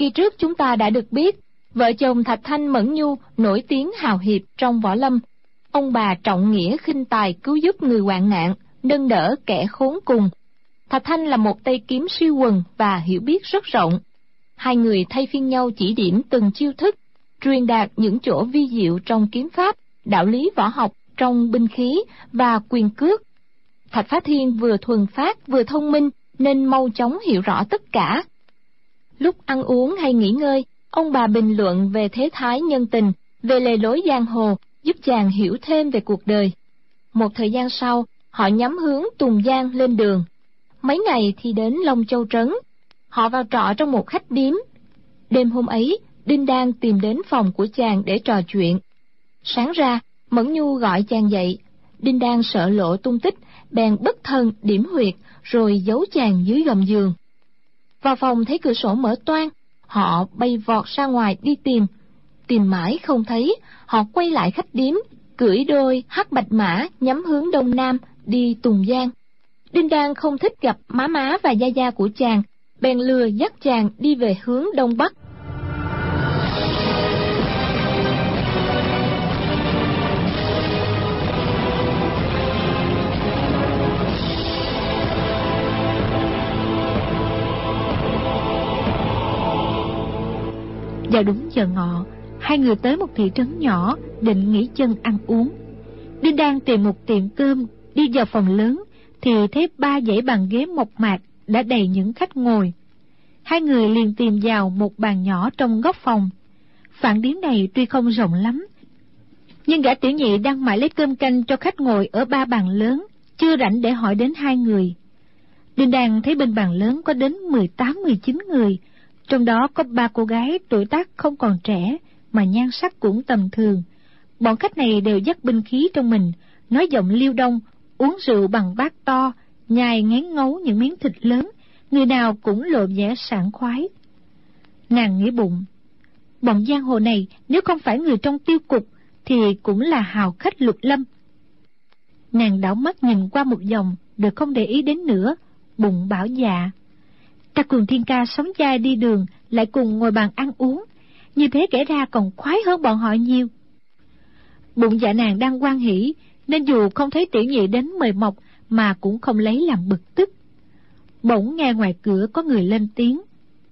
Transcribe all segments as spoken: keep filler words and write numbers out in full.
Khi trước chúng ta đã được biết, vợ chồng Thạch Thanh Mẫn Nhu nổi tiếng hào hiệp trong võ lâm. Ông bà trọng nghĩa khinh tài, cứu giúp người hoạn nạn, nâng đỡ kẻ khốn cùng. Thạch Thanh là một tay kiếm siêu quần và hiểu biết rất rộng. Hai người thay phiên nhau chỉ điểm từng chiêu thức, truyền đạt những chỗ vi diệu trong kiếm pháp, đạo lý võ học trong binh khí và quyền cước. Thạch Phá Thiên vừa thuần phát vừa thông minh nên mau chóng hiểu rõ tất cả. Lúc ăn uống hay nghỉ ngơi, ông bà bình luận về thế thái nhân tình, về lề lối giang hồ, giúp chàng hiểu thêm về cuộc đời. Một thời gian sau, họ nhắm hướng Tùng Giang lên đường. Mấy ngày thì đến Long Châu Trấn. Họ vào trọ trong một khách điếm. Đêm hôm ấy, Đinh Đan tìm đến phòng của chàng để trò chuyện. Sáng ra, Mẫn Nhu gọi chàng dậy. Đinh Đan sợ lộ tung tích, bèn bất thần điểm huyệt rồi giấu chàng dưới gầm giường. Vào phòng thấy cửa sổ mở toang, họ bay vọt ra ngoài đi tìm. Tìm mãi không thấy, họ quay lại khách điếm, cưỡi đôi hắc bạch mã nhắm hướng đông nam đi Tùng Giang. Đinh Đan không thích gặp má má và gia gia của chàng, bèn lừa dắt chàng đi về hướng đông bắc. Vào đúng giờ ngọ, hai người tới một thị trấn nhỏ định nghỉ chân ăn uống. Đinh Đan tìm một tiệm cơm, đi vào phòng lớn thì thấy ba dãy bàn ghế mộc mạc đã đầy những khách ngồi. Hai người liền tìm vào một bàn nhỏ trong góc phòng. Phản điếm này tuy không rộng lắm, nhưng gã tiểu nhị đang mãi lấy cơm canh cho khách ngồi ở ba bàn lớn, chưa rảnh để hỏi đến hai người. Đinh Đan thấy bên bàn lớn có đến mười tám mười chín người, trong đó có ba cô gái tuổi tác không còn trẻ mà nhan sắc cũng tầm thường. Bọn khách này đều dắt binh khí trong mình, nói giọng liêu đông, uống rượu bằng bát to, nhai ngén ngấu những miếng thịt lớn, người nào cũng lộ vẻ sảng khoái. Nàng nghĩ bụng, bọn giang hồ này nếu không phải người trong tiêu cục thì cũng là hào khách lục lâm. Nàng đảo mắt nhìn qua một vòng, được không để ý đến nữa, bụng bảo dạ. Ta cùng Thiên Ca sống dai đi đường, lại cùng ngồi bàn ăn uống, như thế kể ra còn khoái hơn bọn họ nhiều. Bụng dạ nàng đang hoan hỉ, nên dù không thấy tiểu nhị đến mời mọc mà cũng không lấy làm bực tức. Bỗng nghe ngoài cửa có người lên tiếng: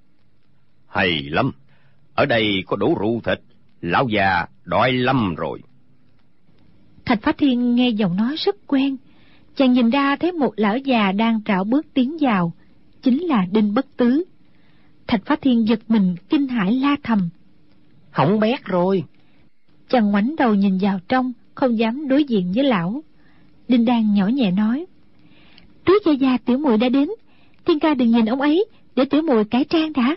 Hay lắm, ở đây có đủ rượu thịt, lão già đói lắm rồi. Thạch Phá Thiên nghe giọng nói rất quen, chàng nhìn ra thấy một lão già đang rảo bước tiến vào, chính là Đinh Bất Tứ. Thạch Phá Thiên giật mình kinh hãi la thầm: Hỏng bét rồi. Chàng ngoảnh đầu nhìn vào trong, không dám đối diện với lão. Đinh Đan nhỏ nhẹ nói: Tứ gia gia tiểu muội đã đến, Thiên Ca đừng nhìn ông ấy, để tiểu muội cải trang đã.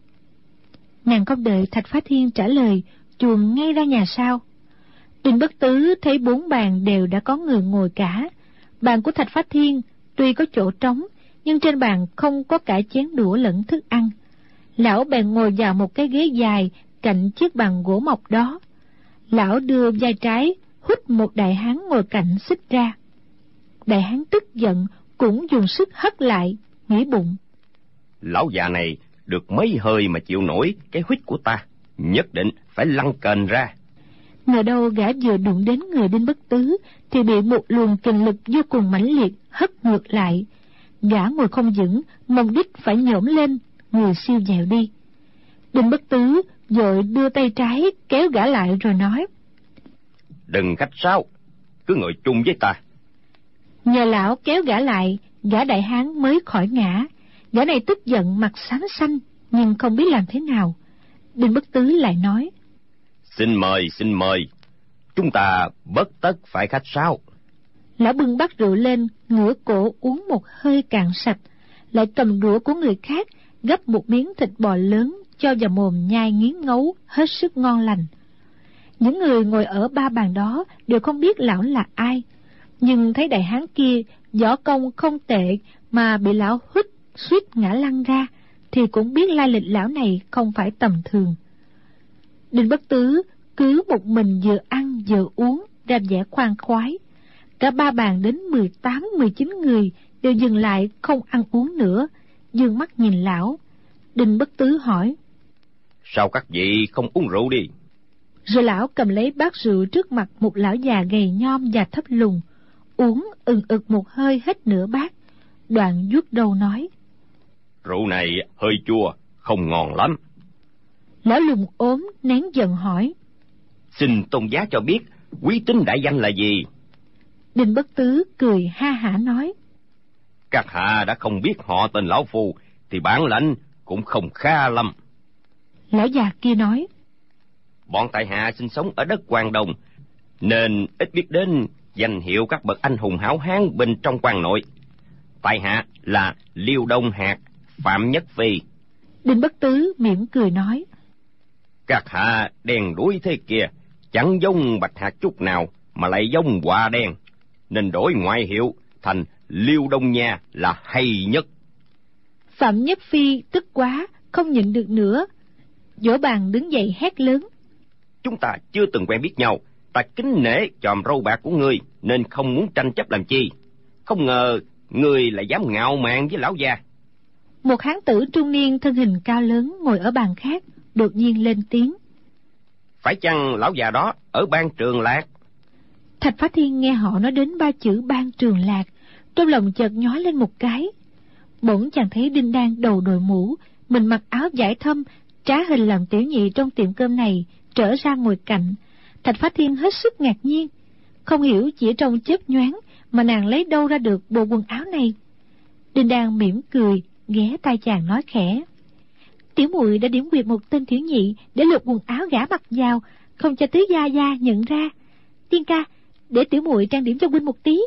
Nàng không đợi Thạch Phá Thiên trả lời, chuồn ngay ra nhà sau. Đinh Bất Tứ thấy bốn bàn đều đã có người ngồi cả. Bàn của Thạch Phá Thiên tuy có chỗ trống, nhưng trên bàn không có cả chén đũa lẫn thức ăn. Lão bèn ngồi vào một cái ghế dài cạnh chiếc bàn gỗ mộc đó. Lão đưa vai trái hút một đại hán ngồi cạnh xích ra. Đại hán tức giận cũng dùng sức hất lại, nghĩ bụng: Lão già này được mấy hơi mà chịu nổi cái huýt của ta, nhất định phải lăn kềnh ra. Ngờ đâu gã vừa đụng đến người Đinh Bất Tứ thì bị một luồng kình lực vô cùng mãnh liệt hất ngược lại. Gã ngồi không vững, mong đích phải nhổm lên, người siêu dẹo đi. Đinh Bất Tứ vội đưa tay trái kéo gã lại rồi nói: Đừng khách sáo, cứ ngồi chung với ta. Nhờ lão kéo gã lại, gã đại hán mới khỏi ngã. Gã này tức giận mặt xám xanh, nhưng không biết làm thế nào. Đinh Bất Tứ lại nói: Xin mời, xin mời, chúng ta bất tất phải khách sáo. Lão bưng bát rượu lên, ngửa cổ uống một hơi cạn sạch, lại cầm đũa của người khác gấp một miếng thịt bò lớn cho vào mồm nhai nghiến ngấu, hết sức ngon lành. Những người ngồi ở ba bàn đó đều không biết lão là ai, nhưng thấy đại hán kia võ công không tệ mà bị lão hút suýt ngã lăn ra, thì cũng biết lai lịch lão này không phải tầm thường. Đinh Bất Tứ cứ một mình vừa ăn vừa uống, ra vẻ khoan khoái. Cả ba bàn đến mười tám mười chín người đều dừng lại không ăn uống nữa, dương mắt nhìn lão. Đinh Bất Tứ hỏi: Sao các vị không uống rượu đi? Rồi lão cầm lấy bát rượu trước mặt một lão già gầy nhom và thấp lùn, uống ừng ực một hơi hết nửa bát, đoạn vuốt đầu nói: Rượu này hơi chua, không ngon lắm. Lão lùn ốm nén giận hỏi: Xin tôn giá cho biết quý tính đại danh là gì? Đinh Bất Tứ cười ha hả nói: Các hạ đã không biết họ tên lão phu thì bản lãnh cũng không khá lắm. Lão già kia nói: Bọn tại hạ sinh sống ở đất Quan Đông, nên ít biết đến danh hiệu các bậc anh hùng hảo hán bên trong quan nội. Tại hạ là Liêu Đông Hạt, Phạm Nhất Phi. Đinh Bất Tứ mỉm cười nói: Các hạ đen đuổi thế kia, chẳng giống Bạch Hạt chút nào mà lại giống Quạ Đen, nên đổi ngoại hiệu thành Liêu Đông Nha là hay nhất. Phạm Nhất Phi tức quá, không nhịn được nữa, vỗ bàn đứng dậy hét lớn: Chúng ta chưa từng quen biết nhau, ta kính nể chòm râu bạc của ngươi nên không muốn tranh chấp làm chi. Không ngờ ngươi lại dám ngạo mạn với lão già. Một hán tử trung niên thân hình cao lớn ngồi ở bàn khác đột nhiên lên tiếng: Phải chăng lão già đó ở Ban Trường Lạc? Thạch Phá Thiên nghe họ nói đến ba chữ Ban Trường Lạc, trong lòng chợt nhói lên một cái. Bỗng chàng thấy Đinh Đan đầu đội mũ, mình mặc áo vải thâm, trá hình làm tiểu nhị trong tiệm cơm này, trở ra ngồi cạnh. Thạch Phá Thiên hết sức ngạc nhiên, không hiểu chỉ trong chớp nhoáng mà nàng lấy đâu ra được bộ quần áo này. Đinh Đan mỉm cười, ghé tai chàng nói khẽ: Tiểu muội đã điểm quyệt một tên tiểu nhị để lột quần áo gã mặc vào, không cho tứ gia gia nhận ra. Tiên ca, để tiểu muội trang điểm cho huynh một tí.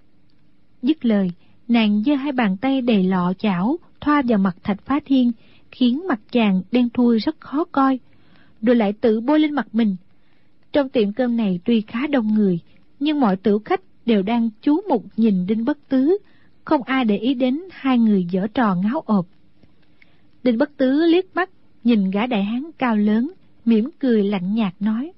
Dứt lời, nàng giơ hai bàn tay đầy lọ chảo thoa vào mặt Thạch Phá Thiên, khiến mặt chàng đen thui rất khó coi, rồi lại tự bôi lên mặt mình. Trong tiệm cơm này tuy khá đông người, nhưng mọi tửu khách đều đang chú mục nhìn Đinh Bất Tứ, không ai để ý đến hai người giở trò ngáo ộp. Đinh Bất Tứ liếc mắt nhìn gã đại hán cao lớn, mỉm cười lạnh nhạt nói: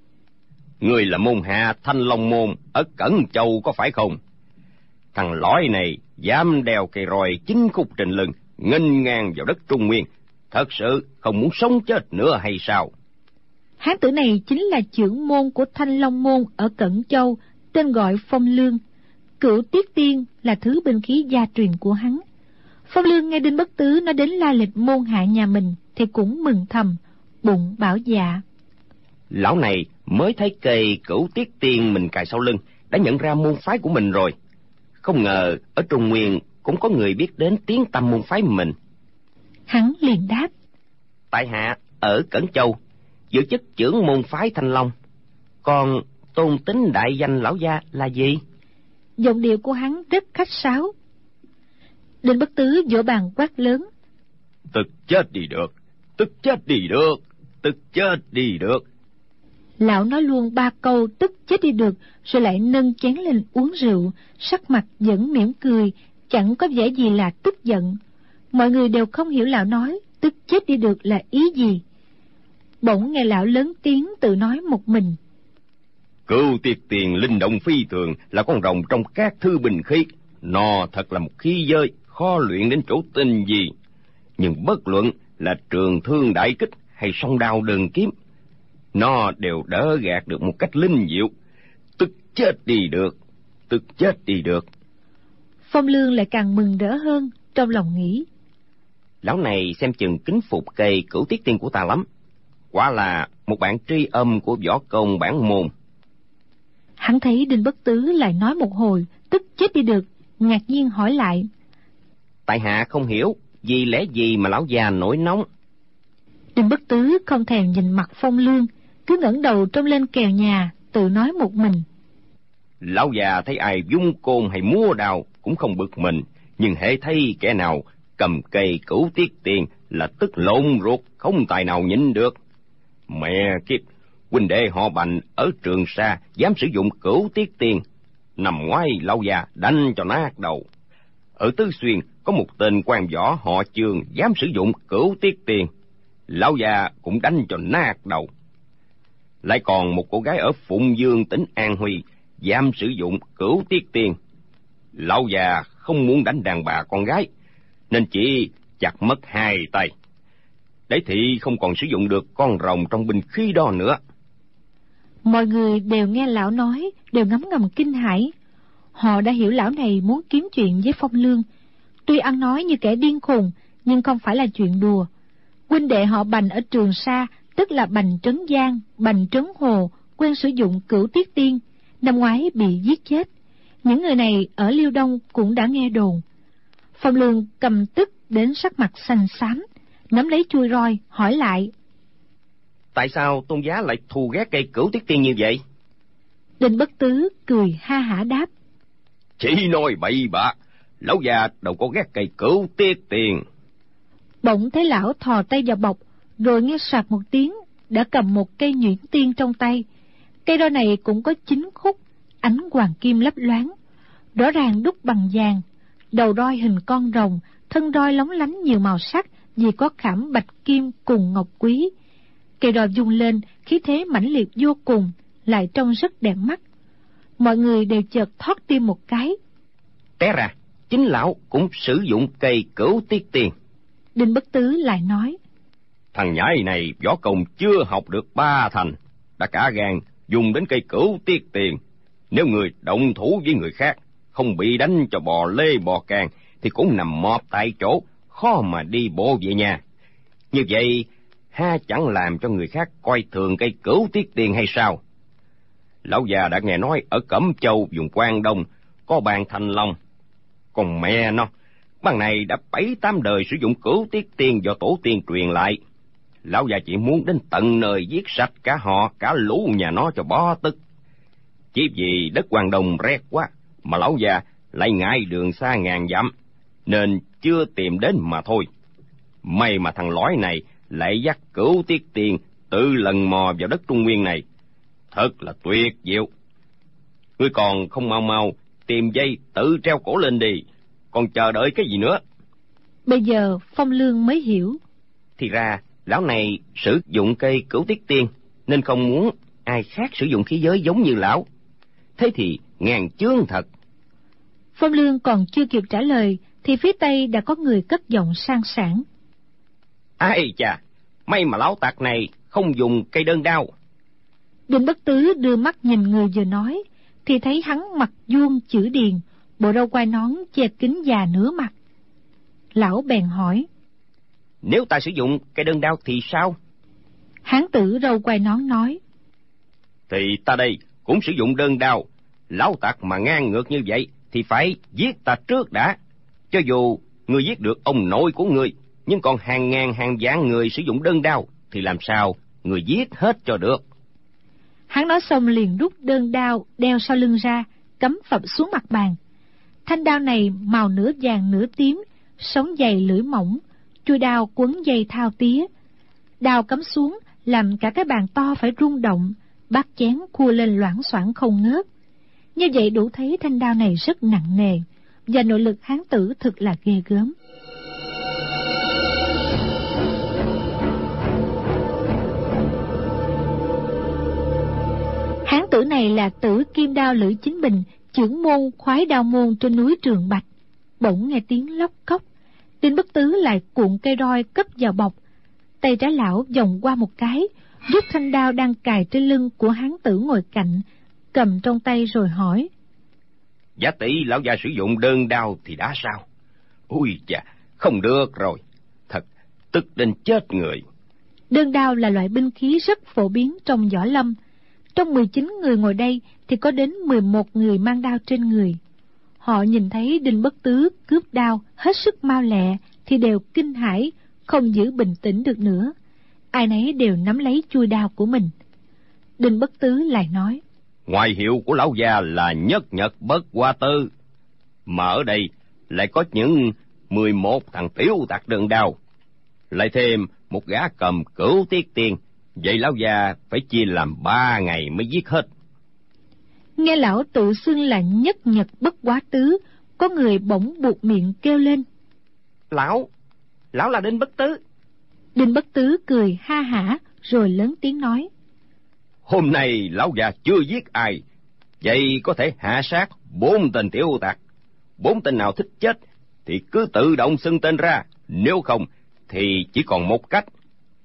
Ngươi là môn hạ Thanh Long môn ở Cẩn Châu có phải không? Thằng lõi này dám đeo cây roi chính khúc trên lưng, nghênh ngang vào đất Trung Nguyên, thật sự không muốn sống chết nữa hay sao? Hán tử này chính là trưởng môn của Thanh Long môn ở Cẩn Châu, tên gọi Phong Lương. Cửu Tiết Tiên là thứ binh khí gia truyền của hắn. Phong Lương nghe Đinh Bất Tứ nói đến lai lịch môn hạ nhà mình thì cũng mừng thầm, bụng bảo dạ: Lão này mới thấy cây Cửu Tiết Tiên mình cài sau lưng đã nhận ra môn phái của mình rồi. Không ngờ ở Trung Nguyên cũng có người biết đến tiếng tăm môn phái mình. Hắn liền đáp: Tại hạ ở Cẩn Châu giữ chức trưởng môn phái Thanh Long. Còn tôn tính đại danh lão gia là gì? Giọng điệu của hắn rất khách sáo. Đinh Bất Tứ vỗ bàn quát lớn: Tức chết đi được, tức chết đi được, tức chết đi được. Lão nói luôn ba câu tức chết đi được, rồi lại nâng chén lên uống rượu, sắc mặt vẫn mỉm cười, chẳng có vẻ gì là tức giận. Mọi người đều không hiểu lão nói tức chết đi được là ý gì. Bỗng nghe lão lớn tiếng tự nói một mình: Cửu Tiết Tiền linh động phi thường, là con rồng trong các thư bình khí. Nó thật là một khí giới khó luyện đến chỗ tinh gì. Nhưng bất luận là trường thương đại kích hay song đao đường kiếm, nó đều đỡ gạt được một cách linh diệu. Tức chết đi được, tức chết đi được. Phong Lương lại càng mừng rỡ hơn, trong lòng nghĩ: Lão này xem chừng kính phục cây Cửu Tiết Tiên của ta lắm. Quả là một bạn tri âm của võ công bản môn. Hắn thấy Đinh Bất Tứ lại nói một hồi tức chết đi được, ngạc nhiên hỏi lại: Tại hạ không hiểu vì lẽ gì mà lão già nổi nóng. Đinh Bất Tứ không thèm nhìn mặt Phong Lương, cứ ngẩng đầu trông lên kèo nhà, tự nói một mình: Lão già thấy ai dung côn hay múa đào cũng không bực mình, nhưng hễ thấy kẻ nào cầm cây Cửu Tiết Tiên là tức lộn ruột, không tài nào nhịn được. Mẹ kiếp, huynh đệ họ Bành ở Trường Sa dám sử dụng Cửu Tiết Tiên, nằm ngoái lão già đánh cho nát đầu. Ở Tứ Xuyên có một tên quan võ họ Chương dám sử dụng Cửu Tiết Tiên, lão già cũng đánh cho nát đầu. Lại còn một cô gái ở Phụng Dương tỉnh An Huy dám sử dụng Cửu Tiết Tiên. Lão già không muốn đánh đàn bà con gái nên chỉ chặt mất hai tay. để thị không còn sử dụng được con rồng trong binh khí đó nữa. Mọi người đều nghe lão nói, đều ngấm ngầm kinh hãi. Họ đã hiểu lão này muốn kiếm chuyện với Phong Lương. Tuy ăn nói như kẻ điên khùng, nhưng không phải là chuyện đùa. Huynh đệ họ Bành ở Trường Sa, tức là Bành Trấn Giang, Bành Trấn Hồ, quen sử dụng Cửu Tiết Tiên, năm ngoái bị giết chết. Những người này ở Liêu Đông cũng đã nghe đồn. Phong Lương cầm tức đến sắc mặt xanh xám, nắm lấy chuôi roi hỏi lại: Tại sao tôn giá lại thù ghét cây Cửu Tiết Tiên như vậy? Đinh Bất Tứ cười ha hả đáp: Chỉ nói bậy bạ, lão già đâu có ghét cây Cửu Tiết Tiên. Bỗng thấy lão thò tay vào bọc, rồi nghe soạt một tiếng, đã cầm một cây nhuyễn tiên trong tay. Cây roi này cũng có chín khúc, ánh hoàng kim lấp loáng, rõ ràng đúc bằng vàng. Đầu roi hình con rồng, thân roi lóng lánh nhiều màu sắc vì có khảm bạch kim cùng ngọc quý. Cây roi vung lên, khí thế mãnh liệt vô cùng, lại trông rất đẹp mắt. Mọi người đều chợt thót tim một cái. Té ra, chính lão cũng sử dụng cây Cửu Tiết Tiên. Đinh Bất Tứ lại nói: Thằng nhãi này võ công chưa học được ba thành, đã cả gan dùng đến cây Cửu Tiết Tiên. Nếu người động thủ với người khác, không bị đánh cho bò lê bò càng, thì cũng nằm mọp tại chỗ, khó mà đi bộ về nhà. Như vậy, ha chẳng làm cho người khác coi thường cây Cửu Tiết Tiên hay sao? Lão già đã nghe nói ở Cẩm Châu vùng Quang Đông có bàn Thanh Long. Còn mẹ nó, bàn này đã bảy tám đời sử dụng Cửu Tiết Tiên do tổ tiên truyền lại. Lão già chỉ muốn đến tận nơi giết sạch cả họ, cả lũ nhà nó cho bó tức. Chỉ vì đất Quang Đông rét quá, mà lão già lại ngại đường xa ngàn dặm, nên chưa tìm đến mà thôi. May mà thằng lõi này lại dắt Cửu Tiết Tiên tự lần mò vào đất Trung Nguyên này, thật là tuyệt diệu. Ngươi còn không mau mau tìm dây tự treo cổ lên đi, còn chờ đợi cái gì nữa? Bây giờ Phong Lương mới hiểu. Thì ra lão này sử dụng cây Cửu Tiết Tiên nên không muốn ai khác sử dụng khí giới giống như lão. Thế thì ngàn chướng thật. Phong Lương còn chưa kịp trả lời thì phía tây đã có người cất giọng sang sảng: Ai chà, may mà lão tặc này không dùng cây đơn đao. Đinh Bất Tứ đưa mắt nhìn người vừa nói, thì thấy hắn mặt vuông chữ điền, bộ râu quai nón che kín già nửa mặt. Lão bèn hỏi: Nếu ta sử dụng cây đơn đao thì sao? Hán tử râu quai nón nói: Thì ta đây cũng sử dụng đơn đao. Lão tặc mà ngang ngược như vậy thì phải giết ta trước đã. Cho dù ngươi giết được ông nội của ngươi, nhưng còn hàng ngàn hàng vạn người sử dụng đơn đao, thì làm sao người giết hết cho được? Hắn nói xong liền rút đơn đao đeo sau lưng ra, cắm phập xuống mặt bàn. Thanh đao này màu nửa vàng nửa tím, sống dày lưỡi mỏng, chuôi đao quấn dây thao tía. Đao cắm xuống làm cả cái bàn to phải rung động, bát chén khua lên loảng xoảng không ngớt. Như vậy đủ thấy thanh đao này rất nặng nề, và nội lực hán tử thực là ghê gớm. Hán tử này là Tử Kim Đao Lữ Chính Bình, trưởng môn khoái đao môn trên núi Trường Bạch. Bỗng nghe tiếng lóc cóc, Đinh Bất Tứ lại cuộn cây roi cất vào bọc. Tay trái lão vòng qua một cái, rút thanh đao đang cài trên lưng của hán tử ngồi cạnh, cầm trong tay rồi hỏi: Giả tỷ lão già sử dụng đơn đao thì đã sao? Ui chà, không được rồi, thật tức đến chết người. Đơn đao là loại binh khí rất phổ biến trong võ lâm. Trong mười chín người ngồi đây thì có đến mười một người mang đao trên người. Họ nhìn thấy Đinh Bất Tứ cướp đao hết sức mau lẹ thì đều kinh hãi, không giữ bình tĩnh được nữa. Ai nấy đều nắm lấy chuôi đao của mình. Đinh Bất Tứ lại nói: Ngoại hiệu của lão già là nhất nhật bất qua tư, mà ở đây lại có những mười một thằng tiểu tặc đơn đao, lại thêm một gã cầm Cửu Tiết Tiên. Vậy lão già phải chia làm ba ngày mới giết hết. Nghe lão tự xưng là nhất nhật bất quá tứ, có người bỗng buột miệng kêu lên: Lão, lão là Đinh Bất Tứ. Đinh Bất Tứ cười ha hả rồi lớn tiếng nói: Hôm nay lão già chưa giết ai, vậy có thể hạ sát bốn tên tiểu tặc. Bốn tên nào thích chết thì cứ tự động xưng tên ra, nếu không thì chỉ còn một cách,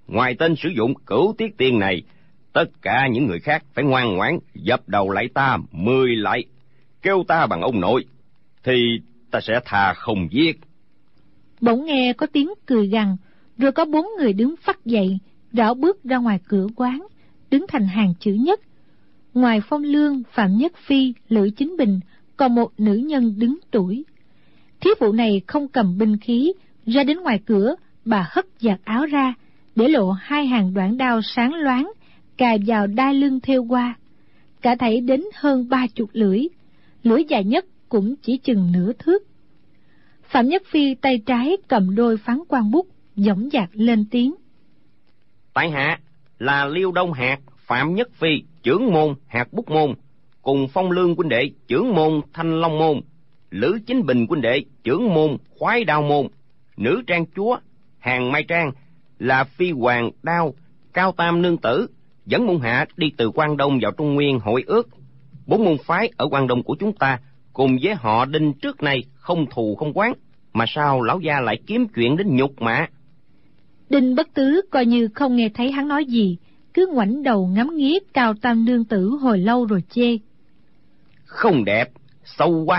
ngoài tên sử dụng Cửu Tiết Tiên này, tất cả những người khác phải ngoan ngoãn dập đầu lại ta mười lại, kêu ta bằng ông nội, thì ta sẽ tha không giết. Bỗng nghe có tiếng cười gằn, rồi có bốn người đứng phắt dậy, rảo bước ra ngoài cửa quán, đứng thành hàng chữ nhất. Ngoài Phong Lương, Phạm Nhất Phi, Lữ Chính Bình, còn một nữ nhân đứng tuổi. Thiếu phụ này không cầm binh khí, ra đến ngoài cửa, bà hất vạt áo ra, để lộ hai hàng đoạn đao sáng loáng, cài vào đai lưng thêu qua. Cả thảy đến hơn ba chục lưỡi, lưỡi dài nhất cũng chỉ chừng nửa thước. Phạm Nhất Phi tay trái cầm đôi phán quan bút, dõng dạc lên tiếng: Tại hạ là Liêu Đông Hạt, Phạm Nhất Phi, trưởng môn Hạt Bút Môn, cùng Phong Lương huynh đệ trưởng môn Thanh Long Môn, Lữ Chính Bình huynh đệ trưởng môn Khoái Đao Môn, nữ trang chúa Hàng Mai Trang là phi hoàng đao Cao Tam nương tử, dẫn môn hạ đi từ Quan Đông vào Trung Nguyên hội ước. Bốn môn phái ở Quan Đông của chúng ta cùng với họ Đinh trước nay không thù không oán, mà sao lão gia lại kiếm chuyện đến nhục mạ? Đinh Bất Tứ coi như không nghe thấy hắn nói gì, cứ ngoảnh đầu ngắm nghía Cao Tam nương tử hồi lâu rồi chê: Không đẹp, xấu quá.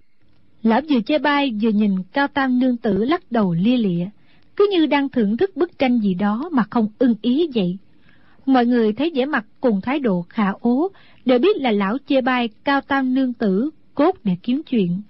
Lão vừa chê bai vừa nhìn Cao Tam nương tử lắc đầu lia lịa, cứ như đang thưởng thức bức tranh gì đó mà không ưng ý vậy. Mọi người thấy vẻ mặt cùng thái độ khả ố, đều biết là lão chê bai Cao Tam nương tử cốt để kiếm chuyện.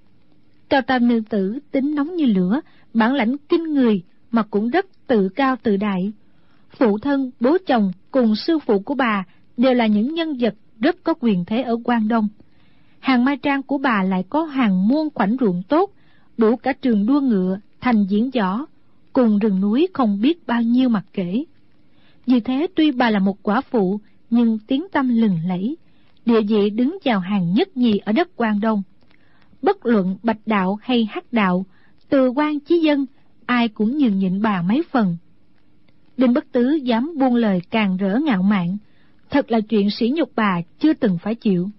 Cao Tam nương tử tính nóng như lửa, bản lãnh kinh người, mà cũng rất tự cao tự đại. Phụ thân, bố chồng cùng sư phụ của bà đều là những nhân vật rất có quyền thế ở Quan Đông. Hàng Mai Trang của bà lại có hàng muôn khoảnh ruộng tốt, đủ cả trường đua ngựa, thành diễn võ, cùng rừng núi không biết bao nhiêu mặt kể. Vì thế tuy bà là một quả phụ, nhưng tiếng tăm lừng lẫy, địa vị đứng vào hàng nhất nhì ở đất Quan Đông. Bất luận bạch đạo hay hắc đạo, từ quan chí dân, ai cũng nhường nhịn bà mấy phần. Đinh Bất Tứ dám buông lời càng rỡ ngạo mạn, thật là chuyện sỉ nhục bà chưa từng phải chịu.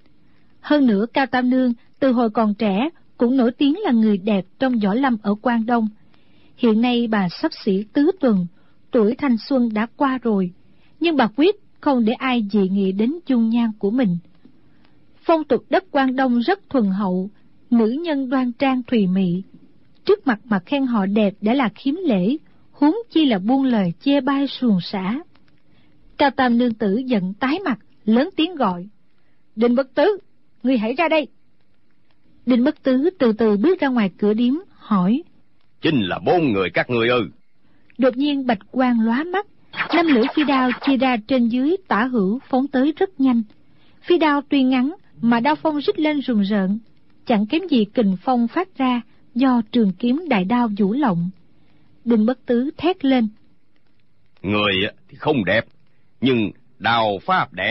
Hơn nữa Cao Tam nương từ hồi còn trẻ cũng nổi tiếng là người đẹp trong võ lâm ở Quan Đông. Hiện nay bà xấp xỉ tứ tuần, tuổi thanh xuân đã qua rồi, nhưng bà quyết không để ai dị nghị đến dung nhan của mình. Phong tục đất Quan Đông rất thuần hậu, nữ nhân đoan trang thùy mị, trước mặt mà khen họ đẹp đã là khiếm lễ, huống chi là buông lời chê bai suồng sã. Cao Tam nương tử giận tái mặt, lớn tiếng gọi: Đinh Bất Tứ, ngươi hãy ra đây. Đinh Bất Tứ từ từ bước ra ngoài cửa điếm, hỏi: Chính là bốn người các ngươi ư? Đột nhiên bạch quang lóa mắt, năm lưỡi phi đao chia ra trên dưới tả hữu phóng tới rất nhanh. Phi đao tuy ngắn mà đao phong rít lên rùng rợn, chẳng kém gì kình phong phát ra do trường kiếm đại đao vũ lộng. Đinh Bất Tứ thét lên: Người thì không đẹp, nhưng đao pháp đẹp.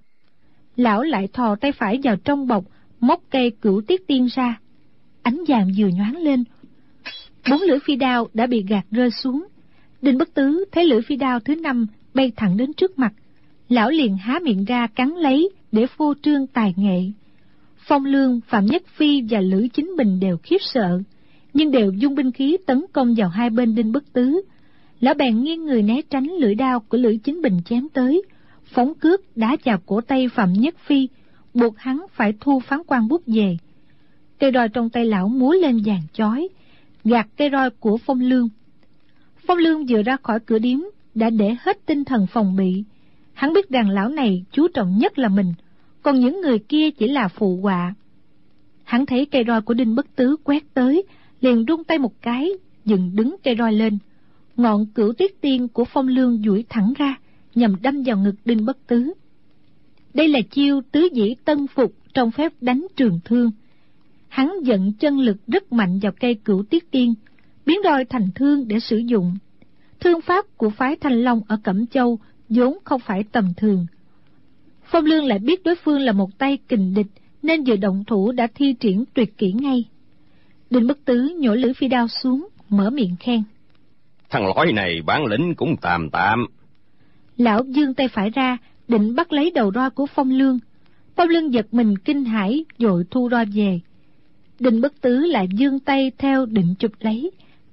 Lão lại thò tay phải vào trong bọc, móc cây Cửu Tiết Tiên ra. Ánh vàng vừa nhoáng lên, bốn lưỡi phi đao đã bị gạt rơi xuống. Đinh Bất Tứ thấy lưỡi phi đao thứ năm bay thẳng đến trước mặt, lão liền há miệng ra cắn lấy để phô trương tài nghệ. Phong Lương, Phạm Nhất Phi và Lữ Chính Bình đều khiếp sợ, nhưng đều dung binh khí tấn công vào hai bên Đinh Bất Tứ. Lão bèn nghiêng người né tránh lưỡi đao của Lữ Chính Bình chém tới, phóng cước đá vào cổ tay Phạm Nhất Phi, buộc hắn phải thu phán quan bút về. Cây roi trong tay lão múa lên vàng chói, gạt cây roi của Phong Lương. Phong Lương vừa ra khỏi cửa điếm đã để hết tinh thần phòng bị. Hắn biết rằng lão này chú trọng nhất là mình, còn những người kia chỉ là phụ họa. Hắn thấy cây roi của Đinh Bất Tứ quét tới, liền rung tay một cái, dựng đứng cây roi lên. Ngọn Cửu Tiết Tiên của Phong Lương duỗi thẳng ra, nhằm đâm vào ngực Đinh Bất Tứ. Đây là chiêu tứ dĩ tân phục trong phép đánh trường thương. Hắn vận chân lực rất mạnh vào cây Cửu Tiết Tiên, biến roi thành thương để sử dụng. Thương pháp của phái Thanh Long ở Cẩm Châu vốn không phải tầm thường. Phong Lương lại biết đối phương là một tay kình địch, nên vừa động thủ đã thi triển tuyệt kỹ ngay. Đinh Bất Tứ nhổ lưỡi phi đao xuống, mở miệng khen: Thằng lõi này bản lĩnh cũng tạm tạm. Lão giương tay phải ra, định bắt lấy đầu roi của Phong Lương. Phong Lương giật mình kinh hãi, vội thu roi về. Đinh Bất Tứ lại giương tay theo định chụp lấy,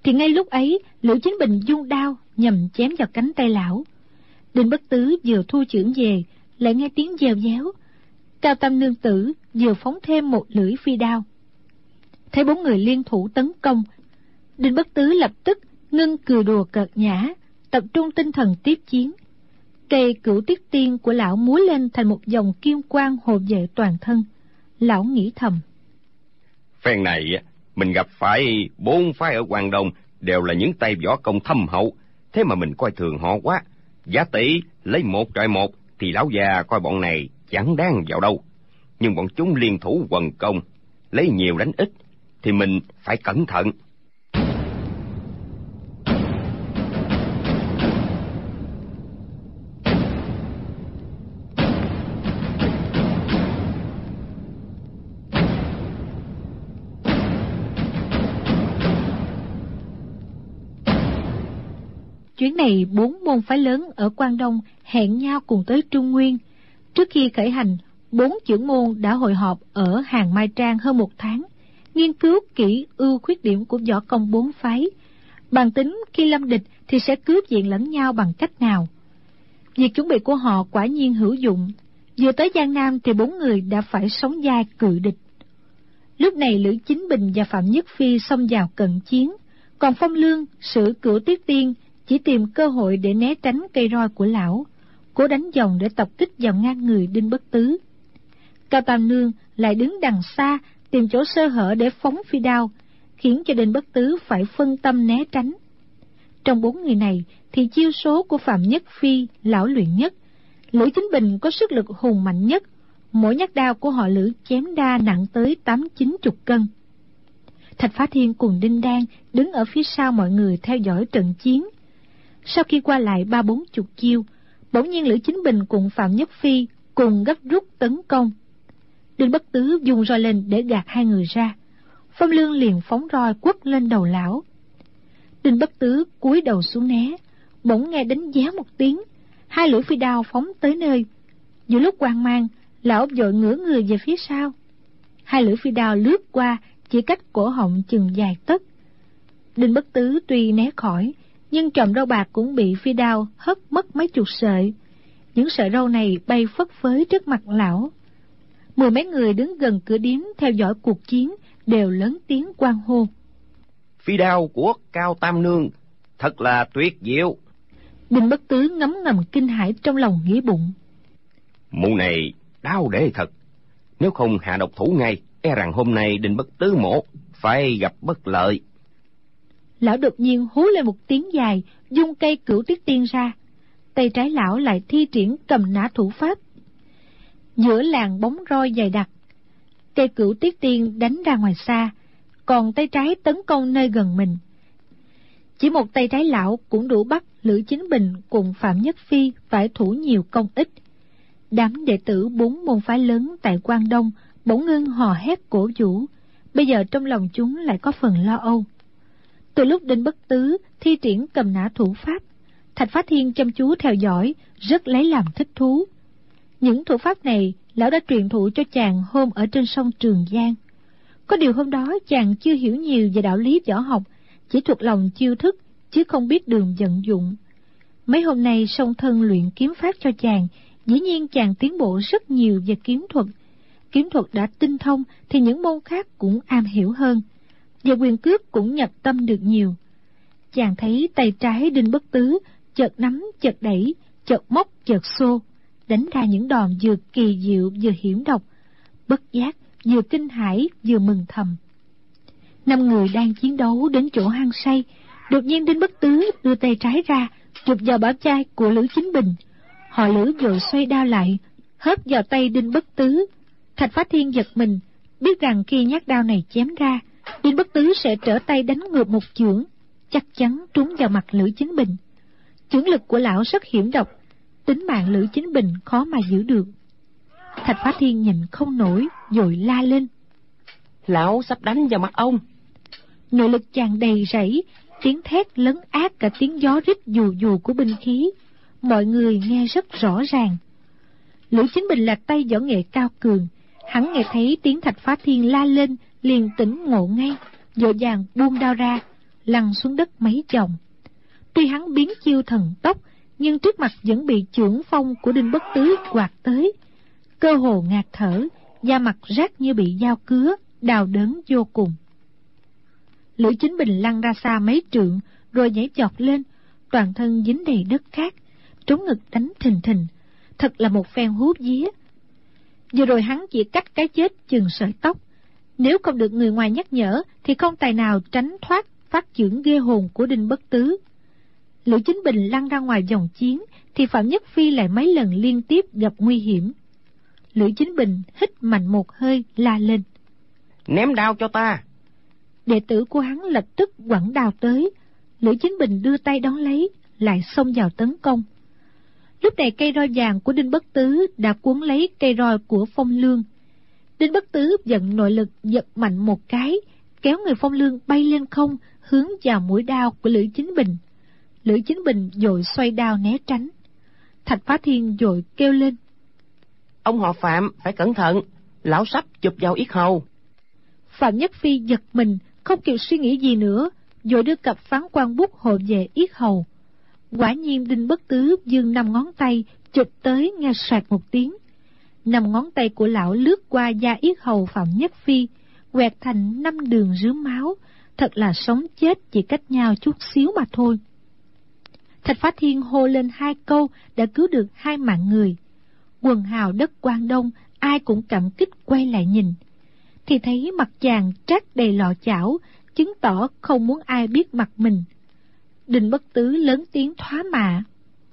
thì ngay lúc ấy Lữ Chính Bình vung đao nhằm chém vào cánh tay lão. Đinh Bất Tứ vừa thu chưởng về, lại nghe tiếng dèo déo. Cao Tam Nương Tử vừa phóng thêm một lưỡi phi đao. Thấy bốn người liên thủ tấn công, Đinh Bất Tứ lập tức ngưng cười đùa cợt nhã, tập trung tinh thần tiếp chiến. Cây Cửu Tiết Tiên của lão múa lên thành một dòng kim quang hộ vệ toàn thân. Lão nghĩ thầm: phen này mình gặp phải bốn phái ở Quang Đông đều là những tay võ công thâm hậu, thế mà mình coi thường họ quá. Giả tỷ lấy một trọi một thì lão già coi bọn này chẳng đáng vào đâu, nhưng bọn chúng liên thủ quần công, lấy nhiều đánh ít thì mình phải cẩn thận. Chuyến này bốn môn phái lớn ở Quang Đông hẹn nhau cùng tới Trung Nguyên. Trước khi khởi hành, bốn chưởng môn đã hội họp ở Hàng Mai Trang hơn một tháng, nghiên cứu kỹ ưu khuyết điểm của võ công bốn phái, bàn tính khi lâm địch thì sẽ cướp diện lẫn nhau bằng cách nào. Việc chuẩn bị của họ quả nhiên hữu dụng. Vừa tới Giang Nam thì bốn người đã phải sống vai cự địch. Lúc này Lữ Chính Bình và Phạm Nhất Phi xông vào cận chiến, còn Phong Lương sử Cửu Tiết Tiên chỉ tìm cơ hội để né tránh cây roi của lão, cố đánh vòng để tập kích vào ngang người Đinh Bất Tứ. Cao Tam Nương lại đứng đằng xa tìm chỗ sơ hở để phóng phi đao, khiến cho Đinh Bất Tứ phải phân tâm né tránh. Trong bốn người này thì chiêu số của Phạm Nhất Phi lão luyện nhất, Lữ Chính Bình có sức lực hùng mạnh nhất, mỗi nhát đao của họ Lữ chém đa nặng tới tám chín chục cân. Thạch Phá Thiên cùng Đinh Đan đứng ở phía sau mọi người theo dõi trận chiến. Sau khi qua lại ba bốn chục chiêu, bỗng nhiên Lữ Chính Bình cùng Phạm Nhất Phi cùng gấp rút tấn công. Đinh Bất Tứ dùng roi lên để gạt hai người ra. Phong Lương liền phóng roi quất lên đầu lão. Đinh Bất Tứ cúi đầu xuống né, bỗng nghe đánh giá một tiếng, hai lưỡi phi đao phóng tới nơi. Giữa lúc hoang mang, lão vội ngửa người về phía sau. Hai lưỡi phi đao lướt qua, chỉ cách cổ họng chừng vài tấc. Đinh Bất Tứ tuy né khỏi, nhưng chòm râu bạc cũng bị phi đao hất mất mấy chục sợi. Những sợi râu này bay phất phới trước mặt lão. Mười mấy người đứng gần cửa điếm theo dõi cuộc chiến đều lớn tiếng hoan hô: phi đao của Cao Tam Nương thật là tuyệt diệu. Đinh Bất Tứ ngấm ngầm kinh hãi trong lòng nghĩ bụng: mụ này đao để thật, nếu không hạ độc thủ ngay, e rằng hôm nay Đinh Bất Tứ mộ phải gặp bất lợi. Lão đột nhiên hú lên một tiếng dài, dung cây Cửu Tiết Tiên ra. Tay trái lão lại thi triển cầm nã thủ pháp. Giữa làn bóng roi dày đặc, cây Cửu Tiết Tiên đánh ra ngoài xa, còn tay trái tấn công nơi gần mình. Chỉ một tay trái lão cũng đủ bắt Lữ Chính Bình cùng Phạm Nhất Phi phải thủ nhiều công ích. Đám đệ tử bốn môn phái lớn tại Quang Đông bỗng ngưng hò hét cổ vũ, bây giờ trong lòng chúng lại có phần lo âu. Từ lúc Đinh Bất Tứ thi triển cầm nã thủ pháp, Thạch Phá Thiên chăm chú theo dõi, rất lấy làm thích thú. Những thủ pháp này lão đã truyền thụ cho chàng hôm ở trên sông Trường Giang. Có điều hôm đó chàng chưa hiểu nhiều về đạo lý võ học, chỉ thuộc lòng chiêu thức chứ không biết đường vận dụng. Mấy hôm nay song thân luyện kiếm pháp cho chàng, dĩ nhiên chàng tiến bộ rất nhiều về kiếm thuật. Kiếm thuật đã tinh thông thì những môn khác cũng am hiểu hơn. Về quyền cước cũng nhập tâm được nhiều. Chàng thấy tay trái Đinh Bất Tứ chợt nắm chợt đẩy, chợt móc chợt xô, đánh ra những đòn vừa kỳ diệu vừa hiểm độc. Bất giác vừa kinh hãi vừa mừng thầm. Năm người đang chiến đấu đến chỗ hang say, đột nhiên Đinh Bất Tứ đưa tay trái ra chụp vào bả vai của Lữ Chính Bình. Họ Lữ vội xoay đao lại, hớp vào tay Đinh Bất Tứ. Thạch Phá Thiên giật mình, biết rằng khi nhát đao này chém ra, Đinh Bất Tứ sẽ trở tay đánh ngược một chưởng, chắc chắn trúng vào mặt Lữ Chính Bình. Chưởng lực của lão rất hiểm độc, tính mạng Lữ Chính Bình khó mà giữ được. Thạch Phá Thiên nhìn không nổi, vội la lên: lão sắp đánh vào mặt ông. Nội lực tràn đầy rẫy, tiếng thét lấn át cả tiếng gió rít dù dù của binh khí, mọi người nghe rất rõ ràng. Lữ Chính Bình là tay võ nghệ cao cường, hắn nghe thấy tiếng Thạch Phá Thiên la lên liền tỉnh ngộ ngay, vội vàng buông đao ra, lăn xuống đất mấy vòng. Tuy hắn biến chiêu thần tốc, nhưng trước mặt vẫn bị chưởng phong của Đinh Bất Tứ quạt tới, cơ hồ ngạt thở, da mặt rát như bị dao cứa, đau đớn vô cùng. Lữ Chính Bình lăn ra xa mấy trượng, rồi nhảy chọt lên, toàn thân dính đầy đất cát, trống ngực đánh thình thình, thật là một phen hú vía. Vừa rồi hắn chỉ cách cái chết chừng sợi tóc, nếu không được người ngoài nhắc nhở thì không tài nào tránh thoát phát chưởng ghê hồn của Đinh Bất Tứ. Lữ Chính Bình lăn ra ngoài vòng chiến thì Phạm Nhất Phi lại mấy lần liên tiếp gặp nguy hiểm. Lữ Chính Bình hít mạnh một hơi, la lên: Ném đao cho ta! Đệ tử của hắn lập tức quẳng đao tới. Lữ Chính Bình đưa tay đón lấy, lại xông vào tấn công. Lúc này cây roi vàng của Đinh Bất Tứ đã cuốn lấy cây roi của Phong Lương. Đinh Bất Tứ vận nội lực giật mạnh một cái, kéo người Phong Lương bay lên không, hướng vào mũi đao của Lữ Chính Bình. Lữ Chính Bình vội xoay đao né tránh. Thạch Phá Thiên vội kêu lên: Ông họ Phạm, phải cẩn thận, lão sắp chụp vào yết hầu. Phạm Nhất Phi giật mình, không kịp suy nghĩ gì nữa, vội đưa cặp phán quan bút hộ về yết hầu. Quả nhiên Đinh Bất Tứ giương năm ngón tay chụp tới, nghe soạt một tiếng. Năm ngón tay của lão lướt qua da yết hầu Phạm Nhất Phi, quẹt thành năm đường rướm máu, thật là sống chết chỉ cách nhau chút xíu mà thôi. Thạch Phá Thiên hô lên hai câu đã cứu được hai mạng người. Quần hào đất Quan Đông ai cũng cảm kích quay lại nhìn, thì thấy mặt chàng trát đầy lọ chảo, chứng tỏ không muốn ai biết mặt mình. Đinh Bất Tứ lớn tiếng thoá mạ: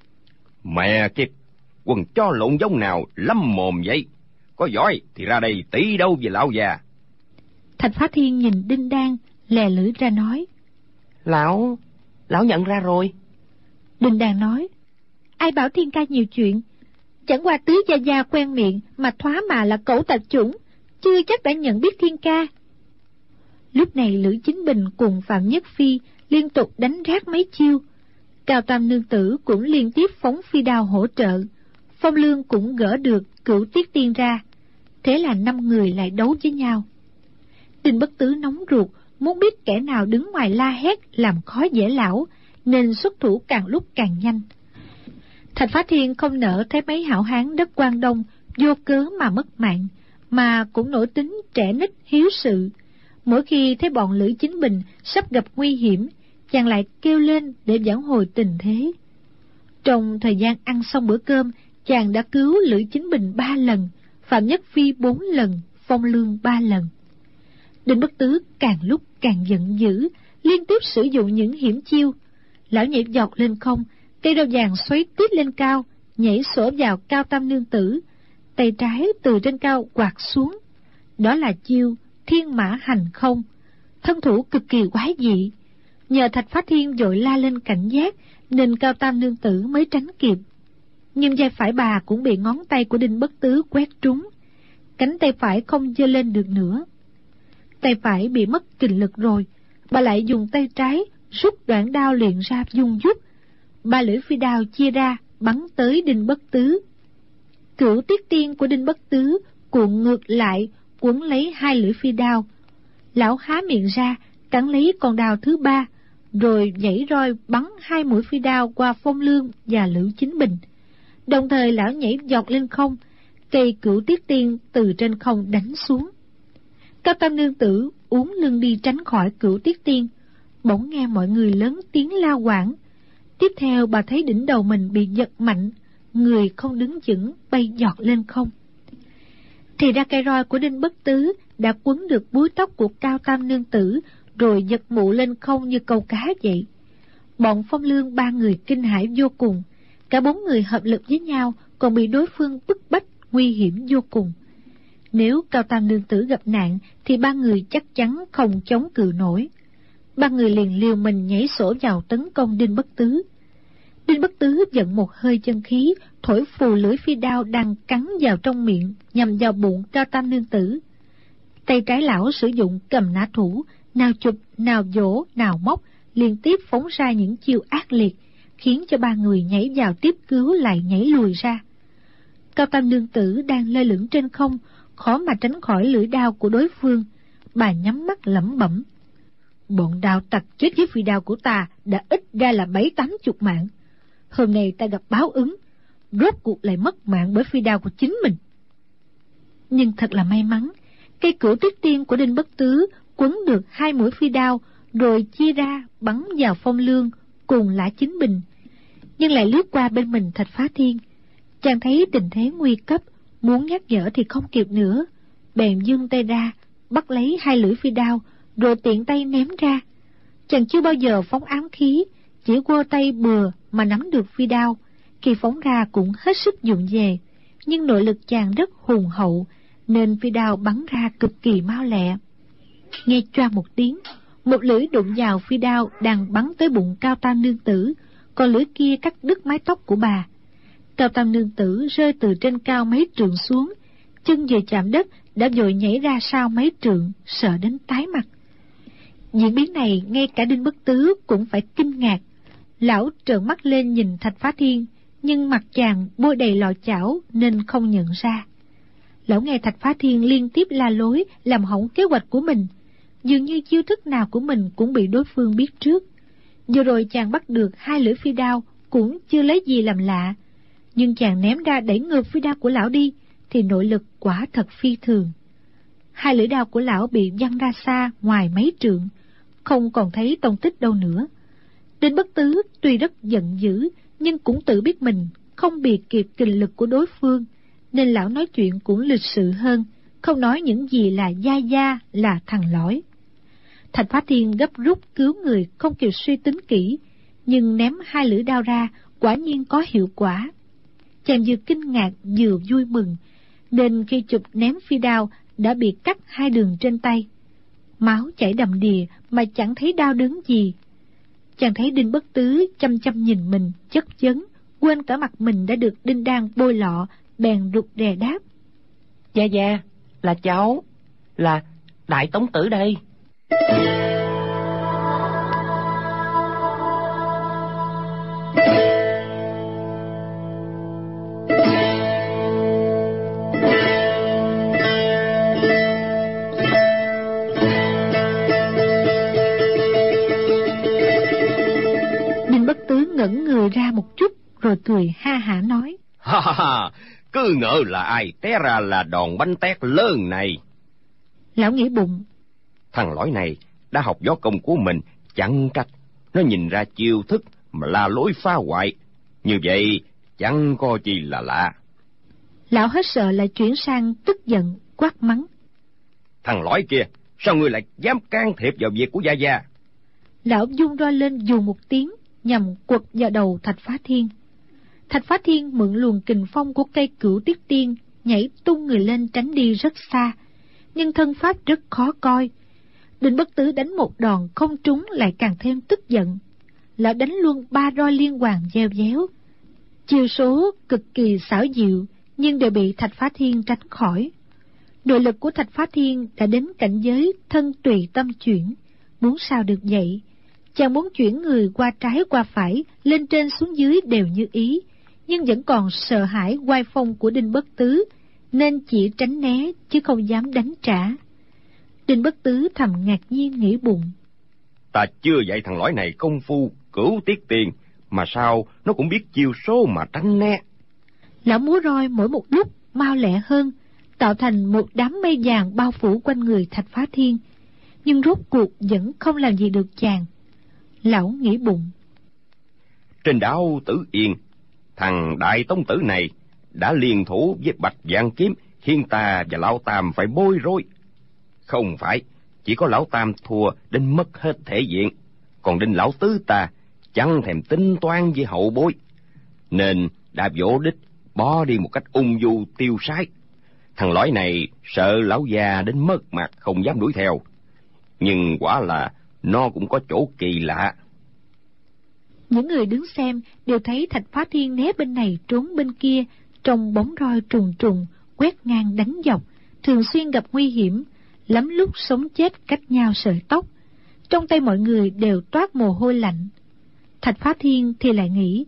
Mẹ kiếp, quần cho lộn giống nào lắm mồm vậy? Có giỏi thì ra đây tỷ đâu về lão già. Thạch Phá Thiên nhìn Đinh Đan, lè lưỡi ra nói: Lão, lão nhận ra rồi. Đinh Đan nói: Ai bảo Thiên ca nhiều chuyện, chẳng qua Tứ gia gia quen miệng mà thoá mà là cẩu tạp chủng, chưa chắc đã nhận biết Thiên ca. Lúc này Lữ Chính Bình cùng Phạm Nhất Phi liên tục đánh rát mấy chiêu. Cao Tam nương tử cũng liên tiếp phóng phi đao hỗ trợ. Phong Lương cũng gỡ được Cửu Tiết Tiên ra. Thế là năm người lại đấu với nhau. Đinh Bất Tứ nóng ruột, muốn biết kẻ nào đứng ngoài la hét làm khó dễ lão, nên xuất thủ càng lúc càng nhanh. Thạch Phá Thiên không nỡ thấy mấy hảo hán đất Quan Đông vô cớ mà mất mạng, mà cũng nổi tính trẻ nít hiếu sự. Mỗi khi thấy bọn Lữ Chính Bình sắp gặp nguy hiểm, chàng lại kêu lên để vãn hồi tình thế. Trong thời gian ăn xong bữa cơm, chàng đã cứu Lữ Chính Bình ba lần, Phạm Nhất Phi bốn lần, Phong Lương ba lần. Đinh Bất Tứ càng lúc càng giận dữ, liên tiếp sử dụng những hiểm chiêu. Lão nhảy giọt lên không, cây rau vàng xoáy tít lên cao, nhảy sổ vào Cao Tam nương tử, tay trái từ trên cao quạt xuống. Đó là chiêu Thiên Mã Hành Không, thân thủ cực kỳ quái dị. Nhờ Thạch Phá Thiên vội la lên cảnh giác, nên Cao Tam nương tử mới tránh kịp. Nhưng vai phải bà cũng bị ngón tay của Đinh Bất Tứ quét trúng, cánh tay phải không giơ lên được nữa. Tay phải bị mất kình lực rồi, bà lại dùng tay trái rút đoạn đao liền ra dung dút. Ba lưỡi phi đao chia ra bắn tới Đinh Bất Tứ. Cửu Tiết Tiên của Đinh Bất Tứ cuộn ngược lại, quấn lấy hai lưỡi phi đao. Lão há miệng ra cắn lấy con đao thứ ba, rồi giãy roi bắn hai mũi phi đao qua Phong Lương và Lữ Chính Bình. Đồng thời lão nhảy giọt lên không, cây Cửu Tiết Tiên từ trên không đánh xuống. Cao Tam nương tử uốn lưng đi tránh khỏi Cửu Tiết Tiên, bỗng nghe mọi người lớn tiếng la quảng. Tiếp theo bà thấy đỉnh đầu mình bị giật mạnh, người không đứng vững, bay giọt lên không. Thì ra cây roi của Đinh Bất Tứ đã quấn được búi tóc của Cao Tam nương tử, rồi giật mụ lên không như câu cá vậy. Bọn Phong Lương ba người kinh hãi vô cùng, cả bốn người hợp lực với nhau, còn bị đối phương bức bách nguy hiểm vô cùng. Nếu Cao Tam nương tử gặp nạn thì ba người chắc chắn không chống cự nổi. Ba người liền liều mình nhảy sổ vào tấn công Đinh Bất Tứ. Đinh Bất Tứ giận một hơi chân khí, thổi phù lưỡi phi đao đang cắn vào trong miệng, nhằm vào bụng Cao Tam nương tử. Tay trái lão sử dụng cầm nã thủ, nào chụp, nào vỗ, nào móc, liên tiếp phóng ra những chiêu ác liệt, khiến cho ba người nhảy vào tiếp cứu lại nhảy lùi ra. Cao Tam nương tử đang lơ lửng trên không, khó mà tránh khỏi lưỡi đao của đối phương. Bà nhắm mắt lẩm bẩm: bọn đạo tặc chết với phi đao của ta đã ít ra là bảy tám chục mạng. Hôm nay ta gặp báo ứng, rốt cuộc lại mất mạng bởi phi đao của chính mình. Nhưng thật là may mắn, cây cửu tiết tiên của Đinh Bất Tứ quấn được hai mũi phi đao, rồi chia ra bắn vào Phong Lương cùng Lã Chính Bình, nhưng lại lướt qua bên mình Thạch Phá Thiên. Chàng thấy tình thế nguy cấp, muốn nhắc nhở thì không kịp nữa, bèn giương tay ra bắt lấy hai lưỡi phi đao, rồi tiện tay ném ra. Chàng chưa bao giờ phóng ám khí, chỉ quơ tay bừa mà nắm được phi đao. Khi phóng ra cũng hết sức dụng về, nhưng nội lực chàng rất hùng hậu, nên phi đao bắn ra cực kỳ mau lẹ. Nghe choang một tiếng, một lưỡi đụng vào phi đao đang bắn tới bụng Cao Tam nương tử, còn lưỡi kia cắt đứt mái tóc của bà. Cao Tam nương tử rơi từ trên cao mấy trượng xuống, chân vừa chạm đất đã vội nhảy ra sau mấy trượng, sợ đến tái mặt. Diễn biến này ngay cả Đinh Bất Tứ cũng phải kinh ngạc. Lão trợn mắt lên nhìn Thạch Phá Thiên, nhưng mặt chàng bôi đầy lọ chảo nên không nhận ra. Lão nghe Thạch Phá Thiên liên tiếp la lối làm hỏng kế hoạch của mình, dường như chiêu thức nào của mình cũng bị đối phương biết trước. Vừa rồi chàng bắt được hai lưỡi phi đao cũng chưa lấy gì làm lạ, nhưng chàng ném ra đẩy ngược phi đao của lão đi thì nội lực quả thật phi thường. Hai lưỡi đao của lão bị văng ra xa ngoài mấy trượng, không còn thấy tông tích đâu nữa. Đinh Bất Tứ tuy rất giận dữ, nhưng cũng tự biết mình không biệt kịp kình lực của đối phương, nên lão nói chuyện cũng lịch sự hơn, không nói những gì là gia gia, là thằng lõi. Thạch Phá Thiên gấp rút cứu người không kịp suy tính kỹ, nhưng ném hai lưỡi đao ra quả nhiên có hiệu quả. Chàng vừa kinh ngạc vừa vui mừng, nên khi chụp ném phi đao đã bị cắt hai đường trên tay. Máu chảy đầm đìa mà chẳng thấy đau đớn gì. Chàng thấy Đinh Bất Tứ chăm chăm nhìn mình, chất vấn, quên cả mặt mình đã được đinh đan bôi lọ, bèn rụt rè đáp: Dạ dạ, là cháu, là Đại Tống Tử đây. Đinh Bất Tứ ngẩn người ra một chút, rồi cười ha hả nói: Ha ha ha, cứ ngỡ là ai té ra là đòn bánh tét lớn này. Lão nghĩ bụng: Thằng lõi này đã học võ công của mình, chẳng trách nó nhìn ra chiêu thức mà la lối phá hoại, như vậy chẳng có gì là lạ. Lão hết sợ lại chuyển sang tức giận quát mắng: Thằng lõi kia, sao ngươi lại dám can thiệp vào việc của gia gia? Lão vung roi lên dù một tiếng, nhằm quật vào đầu Thạch Phá Thiên. Thạch Phá Thiên mượn luồng kình phong của cây Cửu Tiết Tiên, nhảy tung người lên tránh đi rất xa, nhưng thân pháp rất khó coi. Đinh Bất Tứ đánh một đòn không trúng lại càng thêm tức giận. Lão đánh luôn ba roi liên hoàn gieo déo, chiêu số cực kỳ xảo diệu, nhưng đều bị Thạch Phá Thiên tránh khỏi. Nội lực của Thạch Phá Thiên đã đến cảnh giới thân tùy tâm chuyển, muốn sao được vậy. Chàng muốn chuyển người qua trái qua phải, lên trên xuống dưới đều như ý, nhưng vẫn còn sợ hãi oai phong của Đinh Bất Tứ, nên chỉ tránh né chứ không dám đánh trả. Đinh Bất Tứ thầm ngạc nhiên nghĩ bụng: Ta chưa dạy thằng lõi này công phu Cửu Tiết Tiên, mà sao nó cũng biết chiêu số mà tránh né. Lão múa roi mỗi một lúc mau lẹ hơn, tạo thành một đám mây vàng bao phủ quanh người Thạch Phá Thiên, nhưng rốt cuộc vẫn không làm gì được chàng. Lão nghĩ bụng: Trên đảo Tử Yên, thằng Đại Tống Tử này đã liên thủ với Bạch Vạn Kiếm, khiến ta và Lão Tam phải bối rối. Không phải chỉ có Lão Tam thua đến mất hết thể diện, còn Đinh Lão Tứ ta chẳng thèm tính toán với hậu bối, nên đã vỗ đích bỏ đi một cách ung dung tiêu sái. Thằng lõi này sợ lão già đến mất mặt, không dám đuổi theo, nhưng quả là nó cũng có chỗ kỳ lạ. Những người đứng xem đều thấy Thạch Phá Thiên né bên này trốn bên kia, trong bóng roi trùng trùng quét ngang đánh dọc, thường xuyên gặp nguy hiểm, lắm lúc sống chết cách nhau sợi tóc. Trong tay mọi người đều toát mồ hôi lạnh. Thạch Phá Thiên thì lại nghĩ: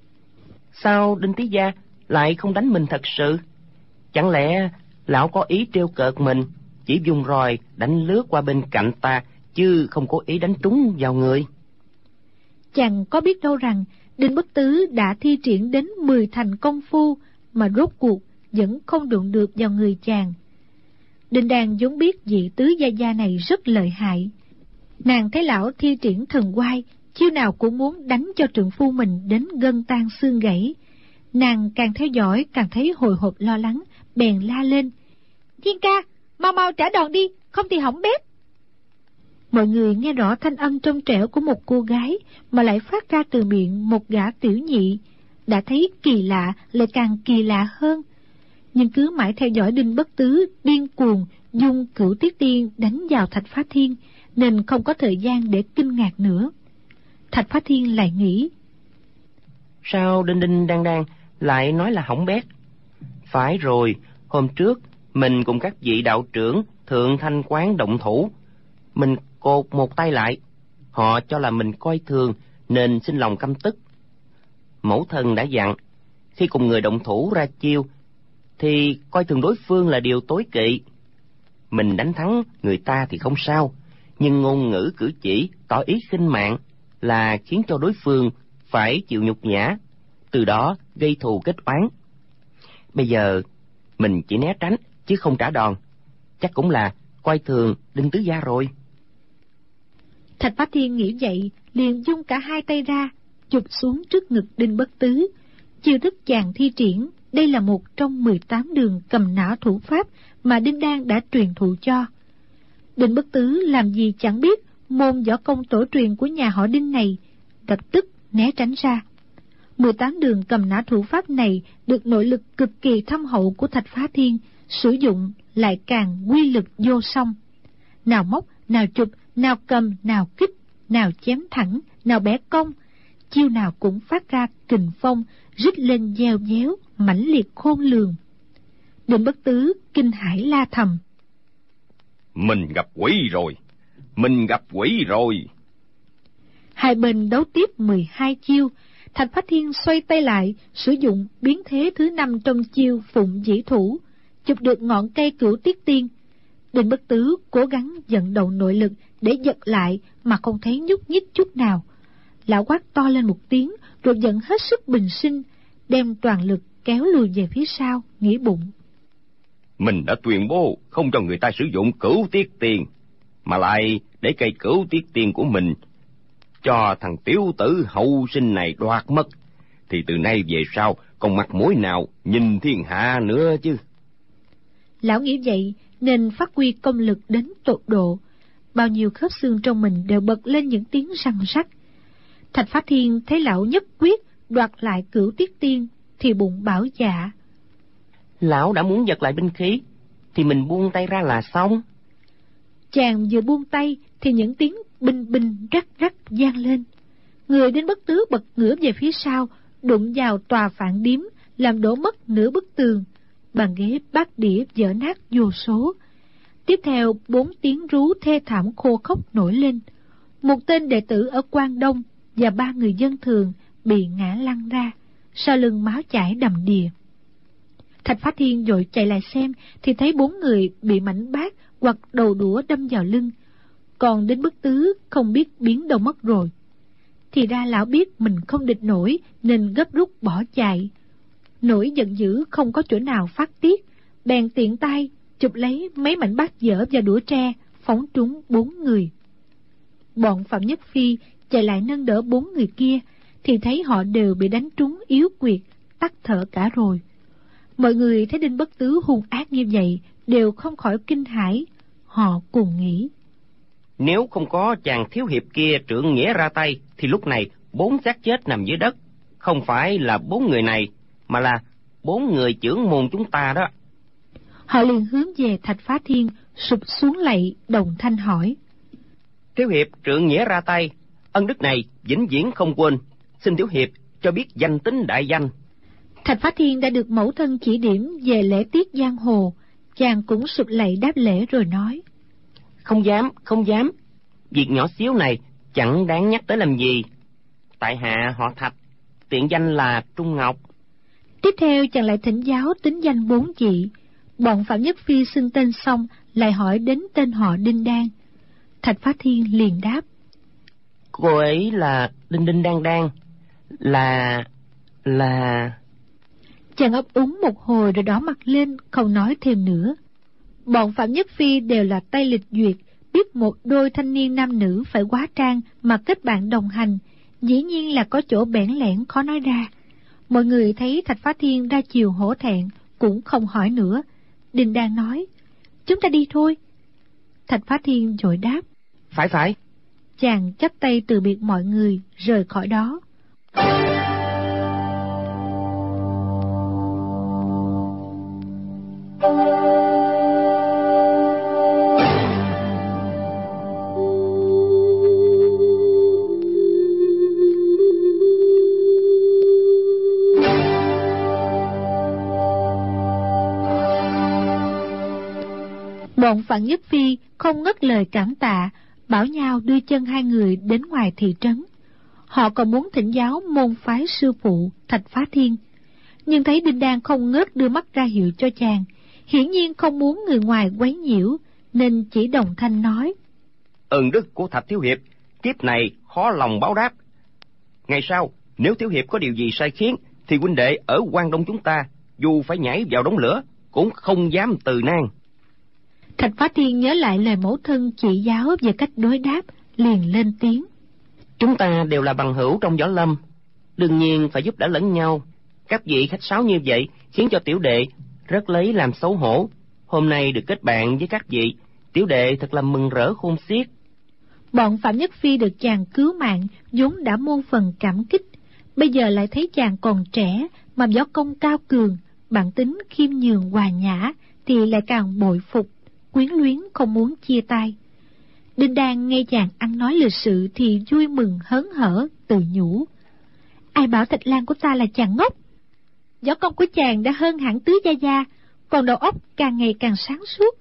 Sao Đinh Tí Gia lại không đánh mình thật sự? Chẳng lẽ lão có ý trêu cợt mình, chỉ dùng roi đánh lướt qua bên cạnh ta, chứ không cố ý đánh trúng vào người. Chàng có biết đâu rằng Đinh Bất Tứ đã thi triển đến mười thành công phu mà rốt cuộc vẫn không đụng được vào người chàng. Đinh Đan vốn biết vị tứ gia gia này rất lợi hại. Nàng thấy lão thi triển thần quai, chiêu nào cũng muốn đánh cho trượng phu mình đến gân tan xương gãy. Nàng càng theo dõi càng thấy hồi hộp lo lắng, bèn la lên: Thiên ca, mau mau trả đòn đi, không thì hỏng bét. Mọi người nghe rõ thanh âm trong trẻo của một cô gái mà lại phát ra từ miệng một gã tiểu nhị, đã thấy kỳ lạ lại càng kỳ lạ hơn. Nhưng cứ mãi theo dõi Đinh Bất Tứ điên cuồng dùng Cửu Tiết Tiên đánh vào Thạch Phá Thiên, nên không có thời gian để kinh ngạc nữa. Thạch Phá Thiên lại nghĩ: Sao đinh đinh đang đang lại nói là hỏng bét? Phải rồi, hôm trước mình cùng các vị đạo trưởng Thượng Thanh Quán động thủ, mình cột một tay lại, họ cho là mình coi thường nên sinh lòng căm tức. Mẫu thân đã dặn, khi cùng người động thủ ra chiêu thì coi thường đối phương là điều tối kỵ. Mình đánh thắng người ta thì không sao, nhưng ngôn ngữ cử chỉ tỏ ý khinh mạng là khiến cho đối phương phải chịu nhục nhã, từ đó gây thù kết oán. Bây giờ mình chỉ né tránh chứ không trả đòn, chắc cũng là coi thường Đinh tứ gia rồi. Thạch Phá Thiên nghĩ vậy, liền dung cả hai tay ra, chụp xuống trước ngực Đinh Bất Tứ. Chiêu thức chàng thi triển, đây là một trong mười tám đường cầm nã thủ pháp mà Đinh Đan đã truyền thụ cho. Đinh Bất Tứ làm gì chẳng biết môn võ công tổ truyền của nhà họ Đinh này, lập tức né tránh ra. mười tám đường cầm nã thủ pháp này được nội lực cực kỳ thâm hậu của Thạch Phá Thiên sử dụng lại càng quy lực vô song. Nào móc, nào chụp, nào cầm, nào kích, nào chém thẳng, nào bẻ cong, chiêu nào cũng phát ra kình phong, rít lên gieo déo, mãnh liệt khôn lường. Đinh Bất Tứ kinh hãi la thầm: Mình gặp quỷ rồi, mình gặp quỷ rồi. Hai bên đấu tiếp mười hai chiêu. Thạch Phá Thiên xoay tay lại, sử dụng biến thế thứ năm trong chiêu Phụng Dĩ Thủ, chụp được ngọn cây Cửu Tiết Tiên. Đinh Bất Tứ cố gắng vận động nội lực để giật lại mà không thấy nhúc nhích chút nào. Lão quát to lên một tiếng, rồi dẫn hết sức bình sinh, đem toàn lực kéo lùi về phía sau, nghĩ bụng: Mình đã tuyên bố không cho người ta sử dụng Cửu Tiết Tiên, mà lại để cây Cửu Tiết Tiên của mình cho thằng tiểu tử hậu sinh này đoạt mất, thì từ nay về sau còn mặt mũi nào nhìn thiên hạ nữa chứ. Lão nghĩ vậy nên phát huy công lực đến tột độ, bao nhiêu khớp xương trong mình đều bật lên những tiếng răng rắc. Thạch Phá Thiên thấy lão nhất quyết đoạt lại Cửu Tiết Tiên thì bụng bảo dạ: Lão đã muốn giật lại binh khí thì mình buông tay ra là xong. Chàng vừa buông tay thì những tiếng binh binh rắc rắc vang lên. Người Đinh Bất Tứ bật ngửa về phía sau, đụng vào tòa phạn điếm, làm đổ mất nửa bức tường, bàn ghế bát đĩa vỡ nát vô số. Tiếp theo bốn tiếng rú thê thảm khô khốc nổi lên. Một tên đệ tử ở Quang Đông và ba người dân thường bị ngã lăn ra, sau lưng máu chảy đầm đìa. Thạch Phá Thiên vội chạy lại xem thì thấy bốn người bị mảnh bát hoặc đầu đũa đâm vào lưng, còn Đinh Bất Tứ không biết biến đâu mất rồi. Thì ra lão biết mình không địch nổi nên gấp rút bỏ chạy. Nỗi giận dữ không có chỗ nào phát tiết, bèn tiện tay chụp lấy mấy mảnh bát dở và đũa tre, phóng trúng bốn người. Bọn Phạm Nhất Phi chạy lại nâng đỡ bốn người kia thì thấy họ đều bị đánh trúng yếu quyệt, tắt thở cả rồi. Mọi người thấy Đinh Bất Tứ hung ác như vậy đều không khỏi kinh hãi. Họ cùng nghĩ: Nếu không có chàng thiếu hiệp kia trượng nghĩa ra tay thì lúc này bốn xác chết nằm dưới đất không phải là bốn người này, mà là bốn người trưởng môn chúng ta đó. Họ liền hướng về Thạch Phá Thiên sụp xuống lạy, đồng thanh hỏi: Thiếu hiệp trượng nghĩa ra tay, ân đức này vĩnh viễn không quên, xin thiếu hiệp cho biết danh tính đại danh. Thạch Phá Thiên đã được mẫu thân chỉ điểm về lễ tiết giang hồ, chàng cũng sụp lạy đáp lễ rồi nói: Không dám, không dám, việc nhỏ xíu này chẳng đáng nhắc tới làm gì. Tại hạ họ Thạch, tiện danh là Trung Ngọc. Tiếp theo chàng lại thỉnh giáo tính danh bốn vị. Bọn Phạm Nhất Phi xưng tên xong lại hỏi đến tên họ Đinh Đan. Thạch Phá Thiên liền đáp: Cô ấy là Đinh Đinh Đang Đang, là... là... Chàng ấp úng một hồi rồi đỏ mặt lên, không nói thêm nữa. Bọn Phạm Nhất Phi đều là tay lịch duyệt, biết một đôi thanh niên nam nữ phải hóa trang mà kết bạn đồng hành, dĩ nhiên là có chỗ bẽn lẽn khó nói ra. Mọi người thấy Thạch Phá Thiên ra chiều hổ thẹn, cũng không hỏi nữa. Đinh Đang nói: Chúng ta đi thôi. Thạch Phá Thiên vội đáp: Phải phải. Chàng chắp tay từ biệt mọi người, rời khỏi đó. Bọn Phạm Nhất Phi không ngất lời cảm tạ, bảo nhau đưa chân hai người đến ngoài thị trấn. Họ còn muốn thỉnh giáo môn phái sư phụ Thạch Phá Thiên, nhưng thấy Đinh Đang không ngớt đưa mắt ra hiệu cho chàng, hiển nhiên không muốn người ngoài quấy nhiễu, nên chỉ đồng thanh nói: Ơn đức của Thạch thiếu hiệp, kiếp này khó lòng báo đáp. Ngày sau, nếu thiếu hiệp có điều gì sai khiến, thì huynh đệ ở Quan Đông chúng ta, dù phải nhảy vào đống lửa, cũng không dám từ nan. Thạch Phá Thiên nhớ lại lời mẫu thân chỉ giáo về cách đối đáp, liền lên tiếng: Chúng ta đều là bằng hữu trong võ lâm, đương nhiên phải giúp đỡ lẫn nhau. Các vị khách sáo như vậy khiến cho tiểu đệ rất lấy làm xấu hổ. Hôm nay được kết bạn với các vị, tiểu đệ thật là mừng rỡ khôn xiết. Bọn Phạm Nhất Phi được chàng cứu mạng vốn đã muôn phần cảm kích, bây giờ lại thấy chàng còn trẻ mà võ công cao cường, bản tính khiêm nhường hòa nhã, thì lại càng bội phục, quyến luyến không muốn chia tay. Đinh Đang nghe chàng ăn nói lịch sự thì vui mừng hớn hở, tự nhủ: Ai bảo Thạch Lang của ta là chàng ngốc. Võ công của chàng đã hơn hẳn Tứ Gia Gia, còn đầu óc càng ngày càng sáng suốt.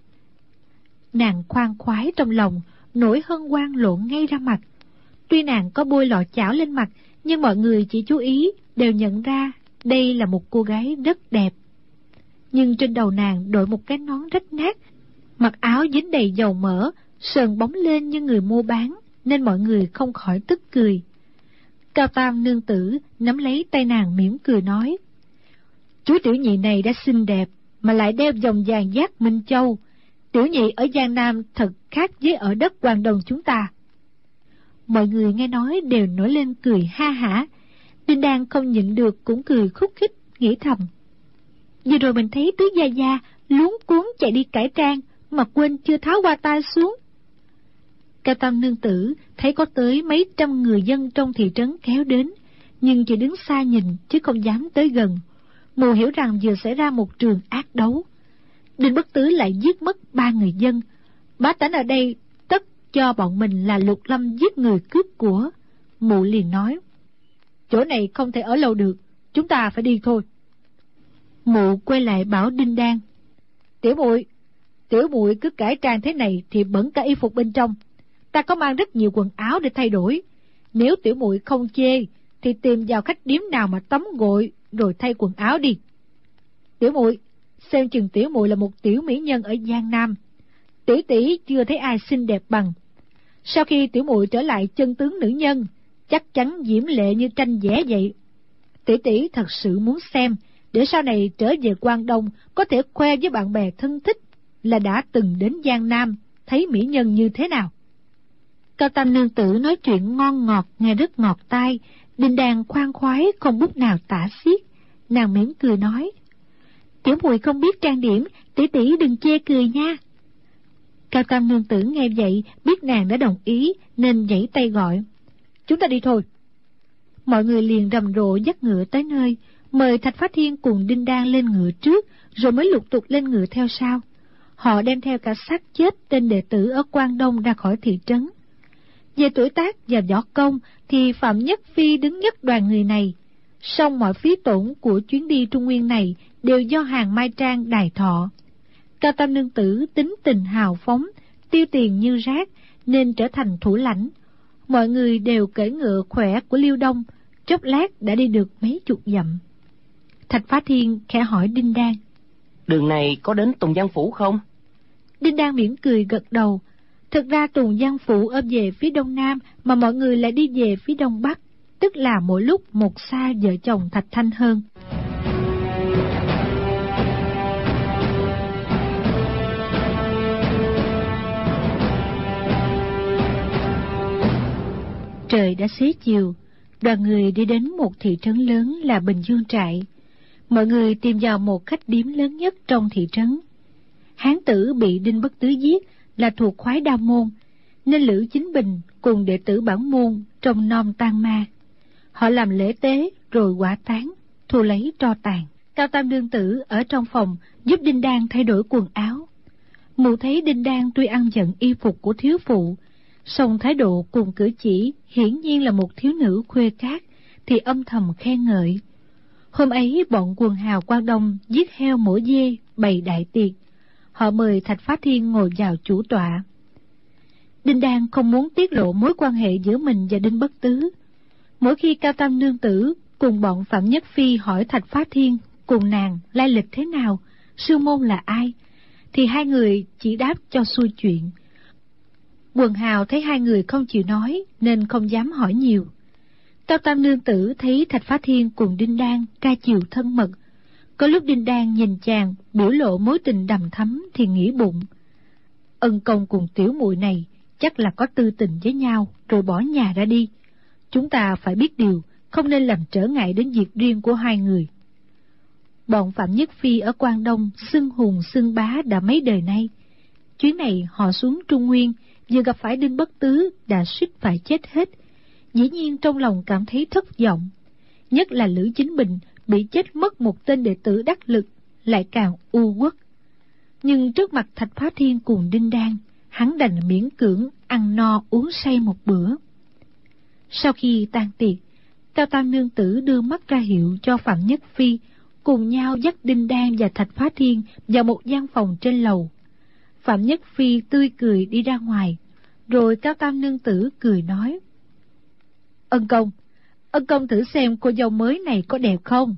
Nàng khoan khoái trong lòng, nỗi hân hoan lộ ngay ra mặt. Tuy nàng có bôi lọ chảo lên mặt, nhưng mọi người chỉ chú ý đều nhận ra đây là một cô gái rất đẹp. Nhưng trên đầu nàng đội một cái nón rách nát, mặc áo dính đầy dầu mỡ, sờn bóng lên như người mua bán, nên mọi người không khỏi tức cười. Cao Tam nương tử nắm lấy tay nàng mỉm cười nói: Chú tiểu nhị này đã xinh đẹp mà lại đeo vòng vàng giác Minh Châu. Tiểu nhị ở Giang Nam thật khác với ở đất Quan Đông chúng ta. Mọi người nghe nói đều nổi lên cười ha hả. Đinh Đang không nhịn được cũng cười khúc khích, nghĩ thầm: Vừa rồi mình thấy Tứ Gia Gia luống cuống chạy đi cải trang mà quên chưa tháo hoa tai xuống. Cao Tam nương tử thấy có tới mấy trăm người dân trong thị trấn kéo đến, nhưng chỉ đứng xa nhìn chứ không dám tới gần. Mù hiểu rằng vừa xảy ra một trường ác đấu. Đinh Bất Tứ lại giết mất ba người dân. Bá tánh ở đây tất cho bọn mình là Lục Lâm giết người cướp của. Mụ liền nói: Chỗ này không thể ở lâu được, chúng ta phải đi thôi. Mụ quay lại bảo Đinh Đang: Tiểu muội, tiểu muội cứ cải trang thế này thì bẩn cả y phục bên trong. Ta có mang rất nhiều quần áo để thay đổi. Nếu tiểu muội không chê thì tìm vào khách điếm nào mà tắm gội rồi thay quần áo đi. Tiểu muội, xem chừng tiểu muội là một tiểu mỹ nhân ở Giang Nam. Tỷ tỷ chưa thấy ai xinh đẹp bằng. Sau khi tiểu muội trở lại chân tướng nữ nhân, chắc chắn diễm lệ như tranh vẽ vậy. Tỷ tỷ thật sự muốn xem, để sau này trở về Quan Đông có thể khoe với bạn bè thân thích là đã từng đến Giang Nam thấy mỹ nhân như thế nào. Cao Tam nương tử nói chuyện ngon ngọt, nghe rất ngọt tai. Đinh Đang khoan khoái không bút nào tả xiết. Nàng mỉm cười nói: Tiểu muội không biết trang điểm, tỷ tỷ đừng chê cười nha. Cao Tam nương tử nghe vậy biết nàng đã đồng ý, nên giãy tay gọi: Chúng ta đi thôi. Mọi người liền rầm rộ dắt ngựa tới nơi, mời Thạch Phá Thiên cùng Đinh Đang lên ngựa trước, rồi mới lục tục lên ngựa theo sau. Họ đem theo cả xác chết tên đệ tử ở Quan Đông ra khỏi thị trấn. Về tuổi tác và võ công thì Phạm Nhất Phi đứng nhất đoàn người này, song mọi phí tổn của chuyến đi Trung Nguyên này đều do hàng Mai Trang đài thọ. Cao Tam nương tử tính tình hào phóng, tiêu tiền như rác, nên trở thành thủ lãnh. Mọi người đều cưỡi ngựa khỏe của Liêu Đông, chốc lát đã đi được mấy chục dặm. Thạch Phá Thiên khẽ hỏi Đinh Đang: Đường này có đến Tùng Giang Phủ không? Đinh Đang mỉm cười gật đầu. Thực ra Tùng Giang Phủ ở về phía đông nam, mà mọi người lại đi về phía đông bắc, tức là mỗi lúc một xa vợ chồng Thạch Thanh hơn. Trời đã xế chiều, đoàn người đi đến một thị trấn lớn là Bình Dương Trại. Mọi người tìm vào một khách điếm lớn nhất trong thị trấn. Hán tử bị Đinh Bất Tứ giết là thuộc khoái Đao môn, nên Lữ Chính Bình cùng đệ tử bản môn trong nom tang ma. Họ làm lễ tế rồi hỏa táng, thu lấy tro tàn. Cao Tam Nương Tử ở trong phòng giúp Đinh Đan thay đổi quần áo. Mụ thấy Đinh Đan tuy ăn giận y phục của thiếu phụ, song thái độ cùng cử chỉ hiển nhiên là một thiếu nữ khuê cát, thì âm thầm khen ngợi. Hôm ấy bọn quần hào Quan Đông giết heo mổ dê, bày đại tiệc. Họ mời Thạch Phá Thiên ngồi vào chủ tọa. Đinh Đan không muốn tiết lộ mối quan hệ giữa mình và Đinh Bất Tứ. Mỗi khi Cao Tam Nương Tử cùng bọn Phạm Nhất Phi hỏi Thạch Phá Thiên cùng nàng lai lịch thế nào, sư môn là ai, thì hai người chỉ đáp cho xuôi chuyện. Quần hào thấy hai người không chịu nói nên không dám hỏi nhiều. Cao Tam Nương Tử thấy Thạch Phá Thiên cùng Đinh Đan ca chiều thân mật. Có lúc Đinh Đan nhìn chàng biểu lộ mối tình đầm thắm thì nghĩ bụng, Ân Công cùng tiểu muội này chắc là có tư tình với nhau rồi bỏ nhà ra đi. Chúng ta phải biết điều, không nên làm trở ngại đến việc riêng của hai người. Bọn Phạm Nhất Phi ở Quan Đông xưng hùng xưng bá đã mấy đời nay. Chuyến này họ xuống Trung Nguyên, vừa gặp phải Đinh Bất Tứ đã suýt phải chết hết. Dĩ nhiên trong lòng cảm thấy thất vọng. Nhất là Lữ Chính Bình bị chết mất một tên đệ tử đắc lực, lại càng u uất. Nhưng trước mặt Thạch Phá Thiên cùng Đinh Đan, hắn đành miễn cưỡng ăn no uống say một bữa. Sau khi tan tiệc, Cao Tam Nương Tử đưa mắt ra hiệu cho Phạm Nhất Phi cùng nhau dắt Đinh Đan và Thạch Phá Thiên vào một gian phòng trên lầu. Phạm Nhất Phi tươi cười đi ra ngoài, rồi Cao Tam Nương Tử cười nói: Ân Công, Ân Công thử xem cô dâu mới này có đẹp không?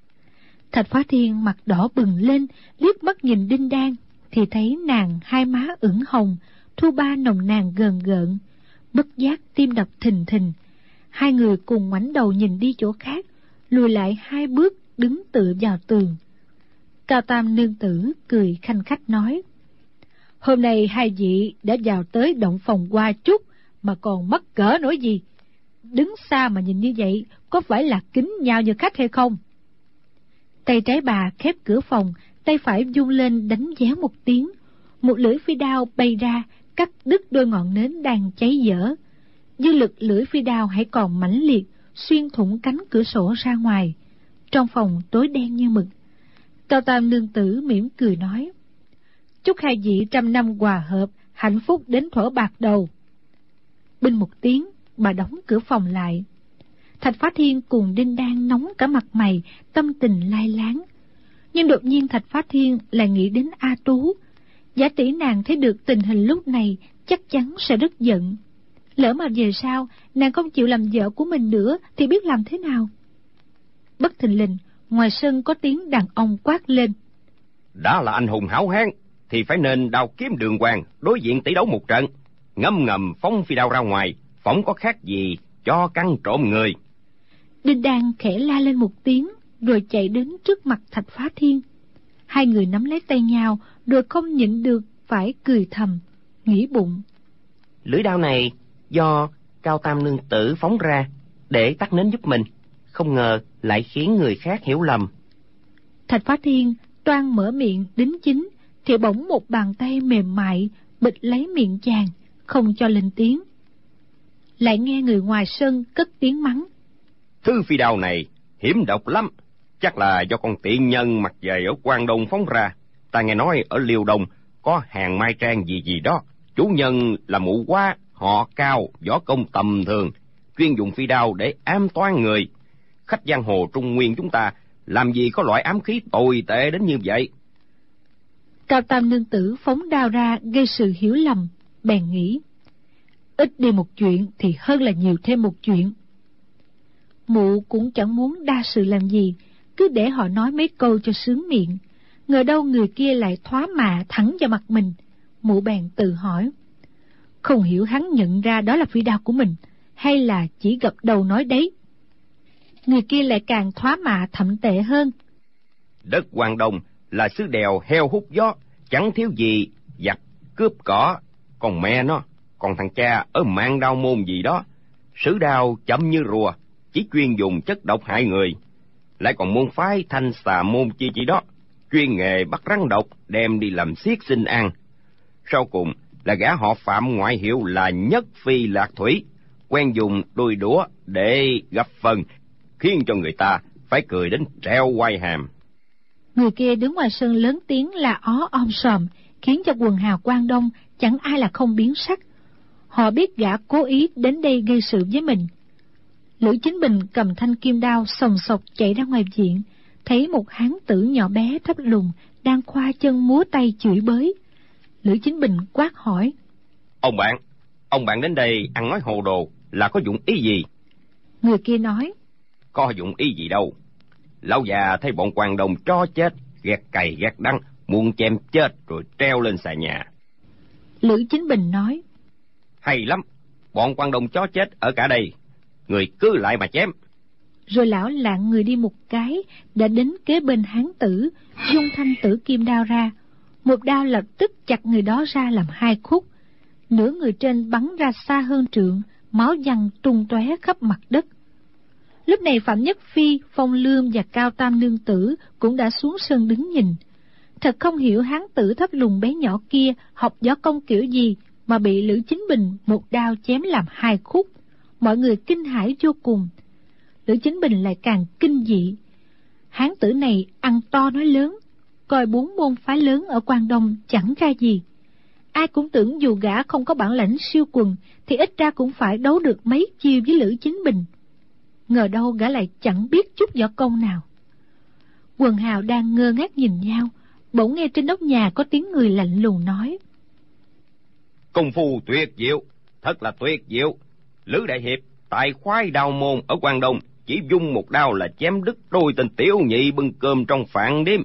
Thạch Phá Thiên mặt đỏ bừng lên, liếc mắt nhìn Đinh Đan thì thấy nàng hai má ửng hồng, thu ba nồng nàn gờn gợn, bất giác tim đập thình thình. Hai người cùng ngoảnh đầu nhìn đi chỗ khác, lùi lại hai bước đứng tựa vào tường. Cao Tam Nương Tử cười khanh khách nói: Hôm nay hai vị đã vào tới động phòng Hoa Trúc mà còn mắc cỡ nổi gì? Đứng xa mà nhìn như vậy có phải là kính nhau như khách hay không? Tay trái bà khép cửa phòng, tay phải vung lên đánh véo một tiếng. Một lưỡi phi đao bay ra, cắt đứt đôi ngọn nến đang cháy dở. Dư lực lưỡi phi đao hãy còn mãnh liệt, xuyên thủng cánh cửa sổ ra ngoài. Trong phòng tối đen như mực. Cao Tam Nương Tử mỉm cười nói: Chúc hai vị trăm năm hòa hợp, hạnh phúc đến thuở bạc đầu. Binh một tiếng, bà đóng cửa phòng lại. Thạch Phá Thiên cùng Đinh Đan nóng cả mặt mày, tâm tình lai láng. Nhưng đột nhiên Thạch Phá Thiên lại nghĩ đến A Tú. Giả tỷ nàng thấy được tình hình lúc này chắc chắn sẽ rất giận. Lỡ mà về sau nàng không chịu làm vợ của mình nữa thì biết làm thế nào? Bất thình lình, ngoài sân có tiếng đàn ông quát lên: Đã là anh hùng hảo hán thì phải nên đao kiếm đường hoàng đối diện tỷ đấu một trận. Ngâm ngầm phóng phi đao ra ngoài, phóng có khác gì cho cắn trộm người. Đinh Đan khẽ la lên một tiếng, rồi chạy đến trước mặt Thạch Phá Thiên. Hai người nắm lấy tay nhau, rồi không nhịn được phải cười thầm, nghĩ bụng: Lưỡi đao này do Cao Tam Nương Tử phóng ra để tắt nến giúp mình, không ngờ lại khiến người khác hiểu lầm. Thạch Phá Thiên toan mở miệng đính chính, thì bỗng một bàn tay mềm mại bịt lấy miệng chàng, không cho lên tiếng. Lại nghe người ngoài sân cất tiếng mắng: Thứ phi đao này hiểm độc lắm, chắc là do con tiện nhân mặc dày ở Quan Đông phóng ra. Ta nghe nói ở Liêu Đông có hàng mai trang gì gì đó, chủ nhân là mụ Hoa, họ Cao, võ công tầm thường, chuyên dùng phi đao để ám toán người. Khách giang hồ Trung Nguyên chúng ta làm gì có loại ám khí tồi tệ đến như vậy. Cao Tam Nương Tử phóng đao ra gây sự hiểu lầm, bèn nghĩ: ít đi một chuyện thì hơn là nhiều thêm một chuyện. Mụ cũng chẳng muốn đa sự làm gì, cứ để họ nói mấy câu cho sướng miệng. Ngờ đâu người kia lại thoá mạ thẳng vào mặt mình. Mụ bèn tự hỏi: Không hiểu hắn nhận ra đó là phi đao của mình, hay là chỉ gật đầu nói đấy. Người kia lại càng thoá mạ thậm tệ hơn. Đất Quang Đông là xứ đèo heo hút gió, chẳng thiếu gì giặc cướp cỏ. Còn mẹ nó, còn thằng cha ở Mạng Đao Môn gì đó, sử đao chậm như rùa, chỉ chuyên dùng chất độc hại người. Lại còn môn phái Thanh Xà Môn chi chỉ đó, chuyên nghề bắt rắn độc đem đi làm xiết sinh ăn. Sau cùng là gã họ Phạm ngoại hiệu là Nhất Phi Lạc Thủy, quen dùng đuôi đũa để gấp phần, khiến cho người ta phải cười đến treo quai hàm. Người kia đứng ngoài sân lớn tiếng là ó om sòm, khiến cho quần hào Quang Đông chẳng ai là không biến sắc. Họ biết gã cố ý đến đây gây sự với mình. Lữ Chính Bình cầm thanh kim đao sòng sộc chạy ra ngoài viện, thấy một hán tử nhỏ bé thấp lùn đang khoa chân múa tay chửi bới. Lữ Chính Bình quát hỏi: Ông bạn, ông bạn đến đây ăn nói hồ đồ là có dụng ý gì? Người kia nói: Có dụng ý gì đâu. Lão già thấy bọn Quang Đông cho chết, ghét cày ghét đắng, muốn chém chết rồi treo lên xà nhà. Lữ Chính Bình nói: Hay lắm, bọn Quang Đông chó chết ở cả đây, người cứ lại mà chém. Rồi lão lạng người đi một cái, đã đến kế bên hán tử, dung thanh tử kim đao ra. Một đao lập tức chặt người đó ra làm hai khúc. Nửa người trên bắn ra xa hơn trượng, máu văng tung tóe khắp mặt đất. Lúc này Phạm Nhất Phi, Phong Lương và Cao Tam Nương Tử cũng đã xuống sân đứng nhìn. Thật không hiểu hán tử thấp lùn bé nhỏ kia học võ công kiểu gì mà bị Lữ Chính Bình một đao chém làm hai khúc. Mọi người kinh hãi vô cùng. Lữ Chính Bình lại càng kinh dị. Hán tử này ăn to nói lớn, coi bốn môn phái lớn ở Quang Đông chẳng ra gì. Ai cũng tưởng dù gã không có bản lãnh siêu quần thì ít ra cũng phải đấu được mấy chiêu với Lữ Chính Bình. Ngờ đâu gã lại chẳng biết chút võ công nào. Quần hào đang ngơ ngác nhìn nhau, bỗng nghe trên nóc nhà có tiếng người lạnh lùng nói: Công phu tuyệt diệu, thật là tuyệt diệu. Lữ đại hiệp tại khoái đao môn ở Quang Đông chỉ dung một đao là chém đứt đôi tên tiểu nhị bưng cơm trong phạn đêm.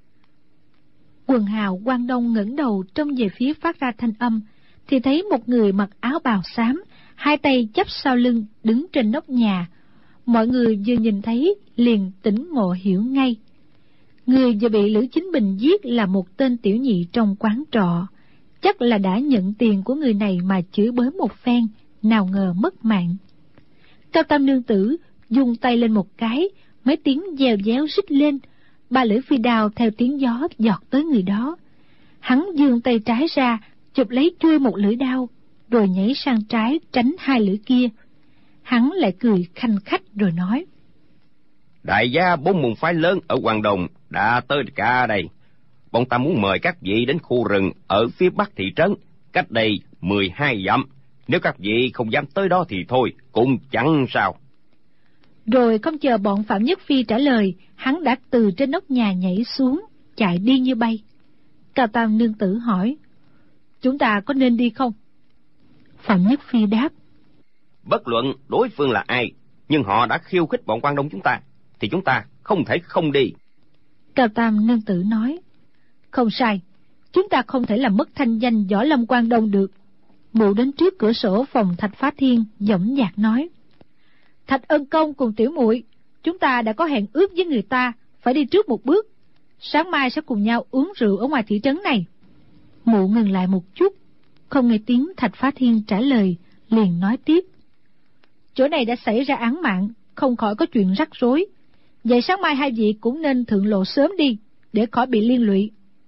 Quần hào Quang Đông ngẩng đầu trông về phía phát ra thanh âm, thì thấy một người mặc áo bào xám, hai tay chắp sau lưng đứng trên nóc nhà. Mọi người vừa nhìn thấy liền tỉnh ngộ hiểu ngay. Người vừa bị Lữ Chính Bình giết là một tên tiểu nhị trong quán trọ, chắc là đã nhận tiền của người này mà chửi bới một phen, nào ngờ mất mạng. Cao Tam Nương Tử dùng tay lên một cái, mấy tiếng dèo déo rít lên, ba lưỡi phi đao theo tiếng gió giọt tới người đó. Hắn giương tay trái ra, chụp lấy chuôi một lưỡi đao, rồi nhảy sang trái tránh hai lưỡi kia. Hắn lại cười khanh khách rồi nói: Đại gia bốn môn phái lớn ở Quang Đông đã tới cả đây. Bọn ta muốn mời các vị đến khu rừng ở phía bắc thị trấn, cách đây mười hai dặm. Nếu các vị không dám tới đó thì thôi, cũng chẳng sao. Rồi không chờ bọn Phạm Nhất Phi trả lời, hắn đã từ trên nóc nhà nhảy xuống, chạy đi như bay. Cao Tam Nương Tử hỏi: Chúng ta có nên đi không? Phạm Nhất Phi đáp: Bất luận đối phương là ai, nhưng họ đã khiêu khích bọn Quang Đông chúng ta, thì chúng ta không thể không đi. Cao Tam Nương Tử nói: Không sai, chúng ta không thể làm mất thanh danh võ lâm Quang Đông được. Mụ đến trước cửa sổ phòng Thạch Phá Thiên, dõng dạc nói: Thạch Ân Công cùng tiểu muội, chúng ta đã có hẹn ước với người ta, phải đi trước một bước. Sáng mai sẽ cùng nhau uống rượu ở ngoài thị trấn này. Mụ ngừng lại một chút, không nghe tiếng Thạch Phá Thiên trả lời, liền nói tiếp: Chỗ này đã xảy ra án mạng, không khỏi có chuyện rắc rối. Vậy sáng mai hai vị cũng nên thượng lộ sớm đi, để khỏi bị liên lụy.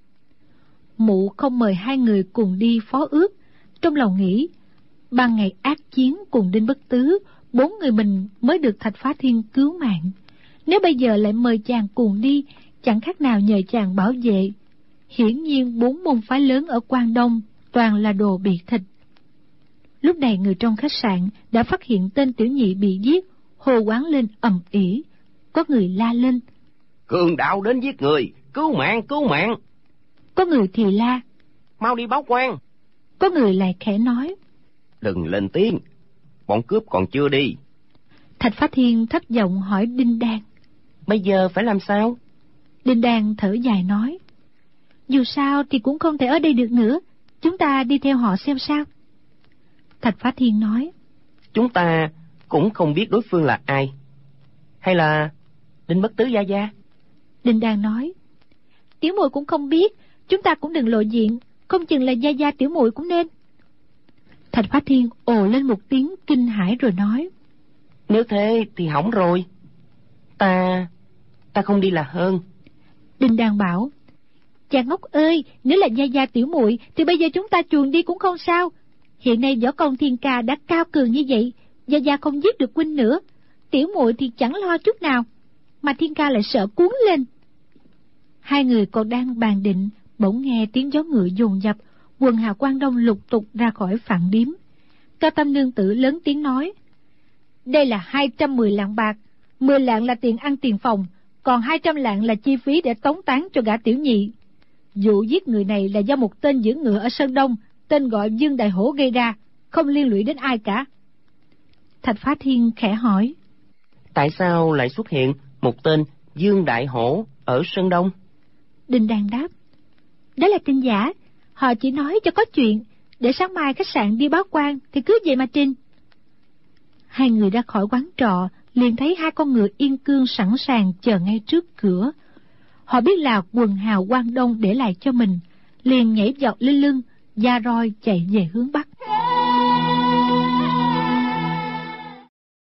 Mụ không mời hai người cùng đi phó ước, trong lòng nghĩ: ban ngày ác chiến cùng Đinh Bất Tứ, bốn người mình mới được Thạch Phá Thiên cứu mạng. Nếu bây giờ lại mời chàng cùng đi, chẳng khác nào nhờ chàng bảo vệ. Hiển nhiên bốn môn phái lớn ở Quang Đông toàn là đồ bị thịt. Lúc này người trong khách sạn đã phát hiện tên tiểu nhị bị giết, hô quán lên ầm ĩ. Có người la lên: Cường đạo đến giết người, cứu mạng, cứu mạng. Có người thì la: Mau đi báo quan. Có người lại khẽ nói: Đừng lên tiếng, bọn cướp còn chưa đi. Thạch Phá Thiên thất vọng hỏi Đinh Đan: Bây giờ phải làm sao? Đinh Đan thở dài nói: Dù sao thì cũng không thể ở đây được nữa, chúng ta đi theo họ xem sao. Thạch Phá Thiên nói: Chúng ta cũng không biết đối phương là ai. Hay là Đinh Bất Tứ gia gia? Đinh Đan nói: Tiểu muội cũng không biết, chúng ta cũng đừng lộ diện, không chừng là gia gia tiểu muội cũng nên. Thạch Phá Thiên ồ lên một tiếng kinh hãi rồi nói: Nếu thế thì hỏng rồi. Ta... ta không đi là hơn. Đinh Đan bảo: Chàng ngốc ơi, nếu là gia gia tiểu muội thì bây giờ chúng ta chuồn đi cũng không sao. Hiện nay võ công Thiên Ca đã cao cường như vậy, gia gia không giết được huynh nữa, tiểu muội thì chẳng lo chút nào, mà Thiên Ca lại sợ cuốn lên. Hai người còn đang bàn định, bỗng nghe tiếng gió ngựa dồn dập, quần hào Quan Đông lục tục ra khỏi Phạn Điếm. Cao Tam nương tử lớn tiếng nói: Đây là hai trăm mười lạng bạc, mười lạng là tiền ăn tiền phòng, còn hai trăm lạng là chi phí để tống táng cho gã tiểu nhị. Vụ giết người này là do một tên giữ ngựa ở Sơn Đông, tên gọi Dương Đại Hổ gây ra, không liên lụy đến ai cả. Thạch Phá Thiên khẽ hỏi: Tại sao lại xuất hiện một tên Dương Đại Hổ ở Sơn Đông? Đinh Đan đáp: Đó là tin giả, họ chỉ nói cho có chuyện, để sáng mai khách sạn đi báo quan thì cứ vậy mà trình. Hai người ra khỏi quán trọ, liền thấy hai con ngựa yên cương sẵn sàng chờ ngay trước cửa. Họ biết là quần hào Quan Đông để lại cho mình, liền nhảy vọt lên lưng, da roi chạy về hướng bắc.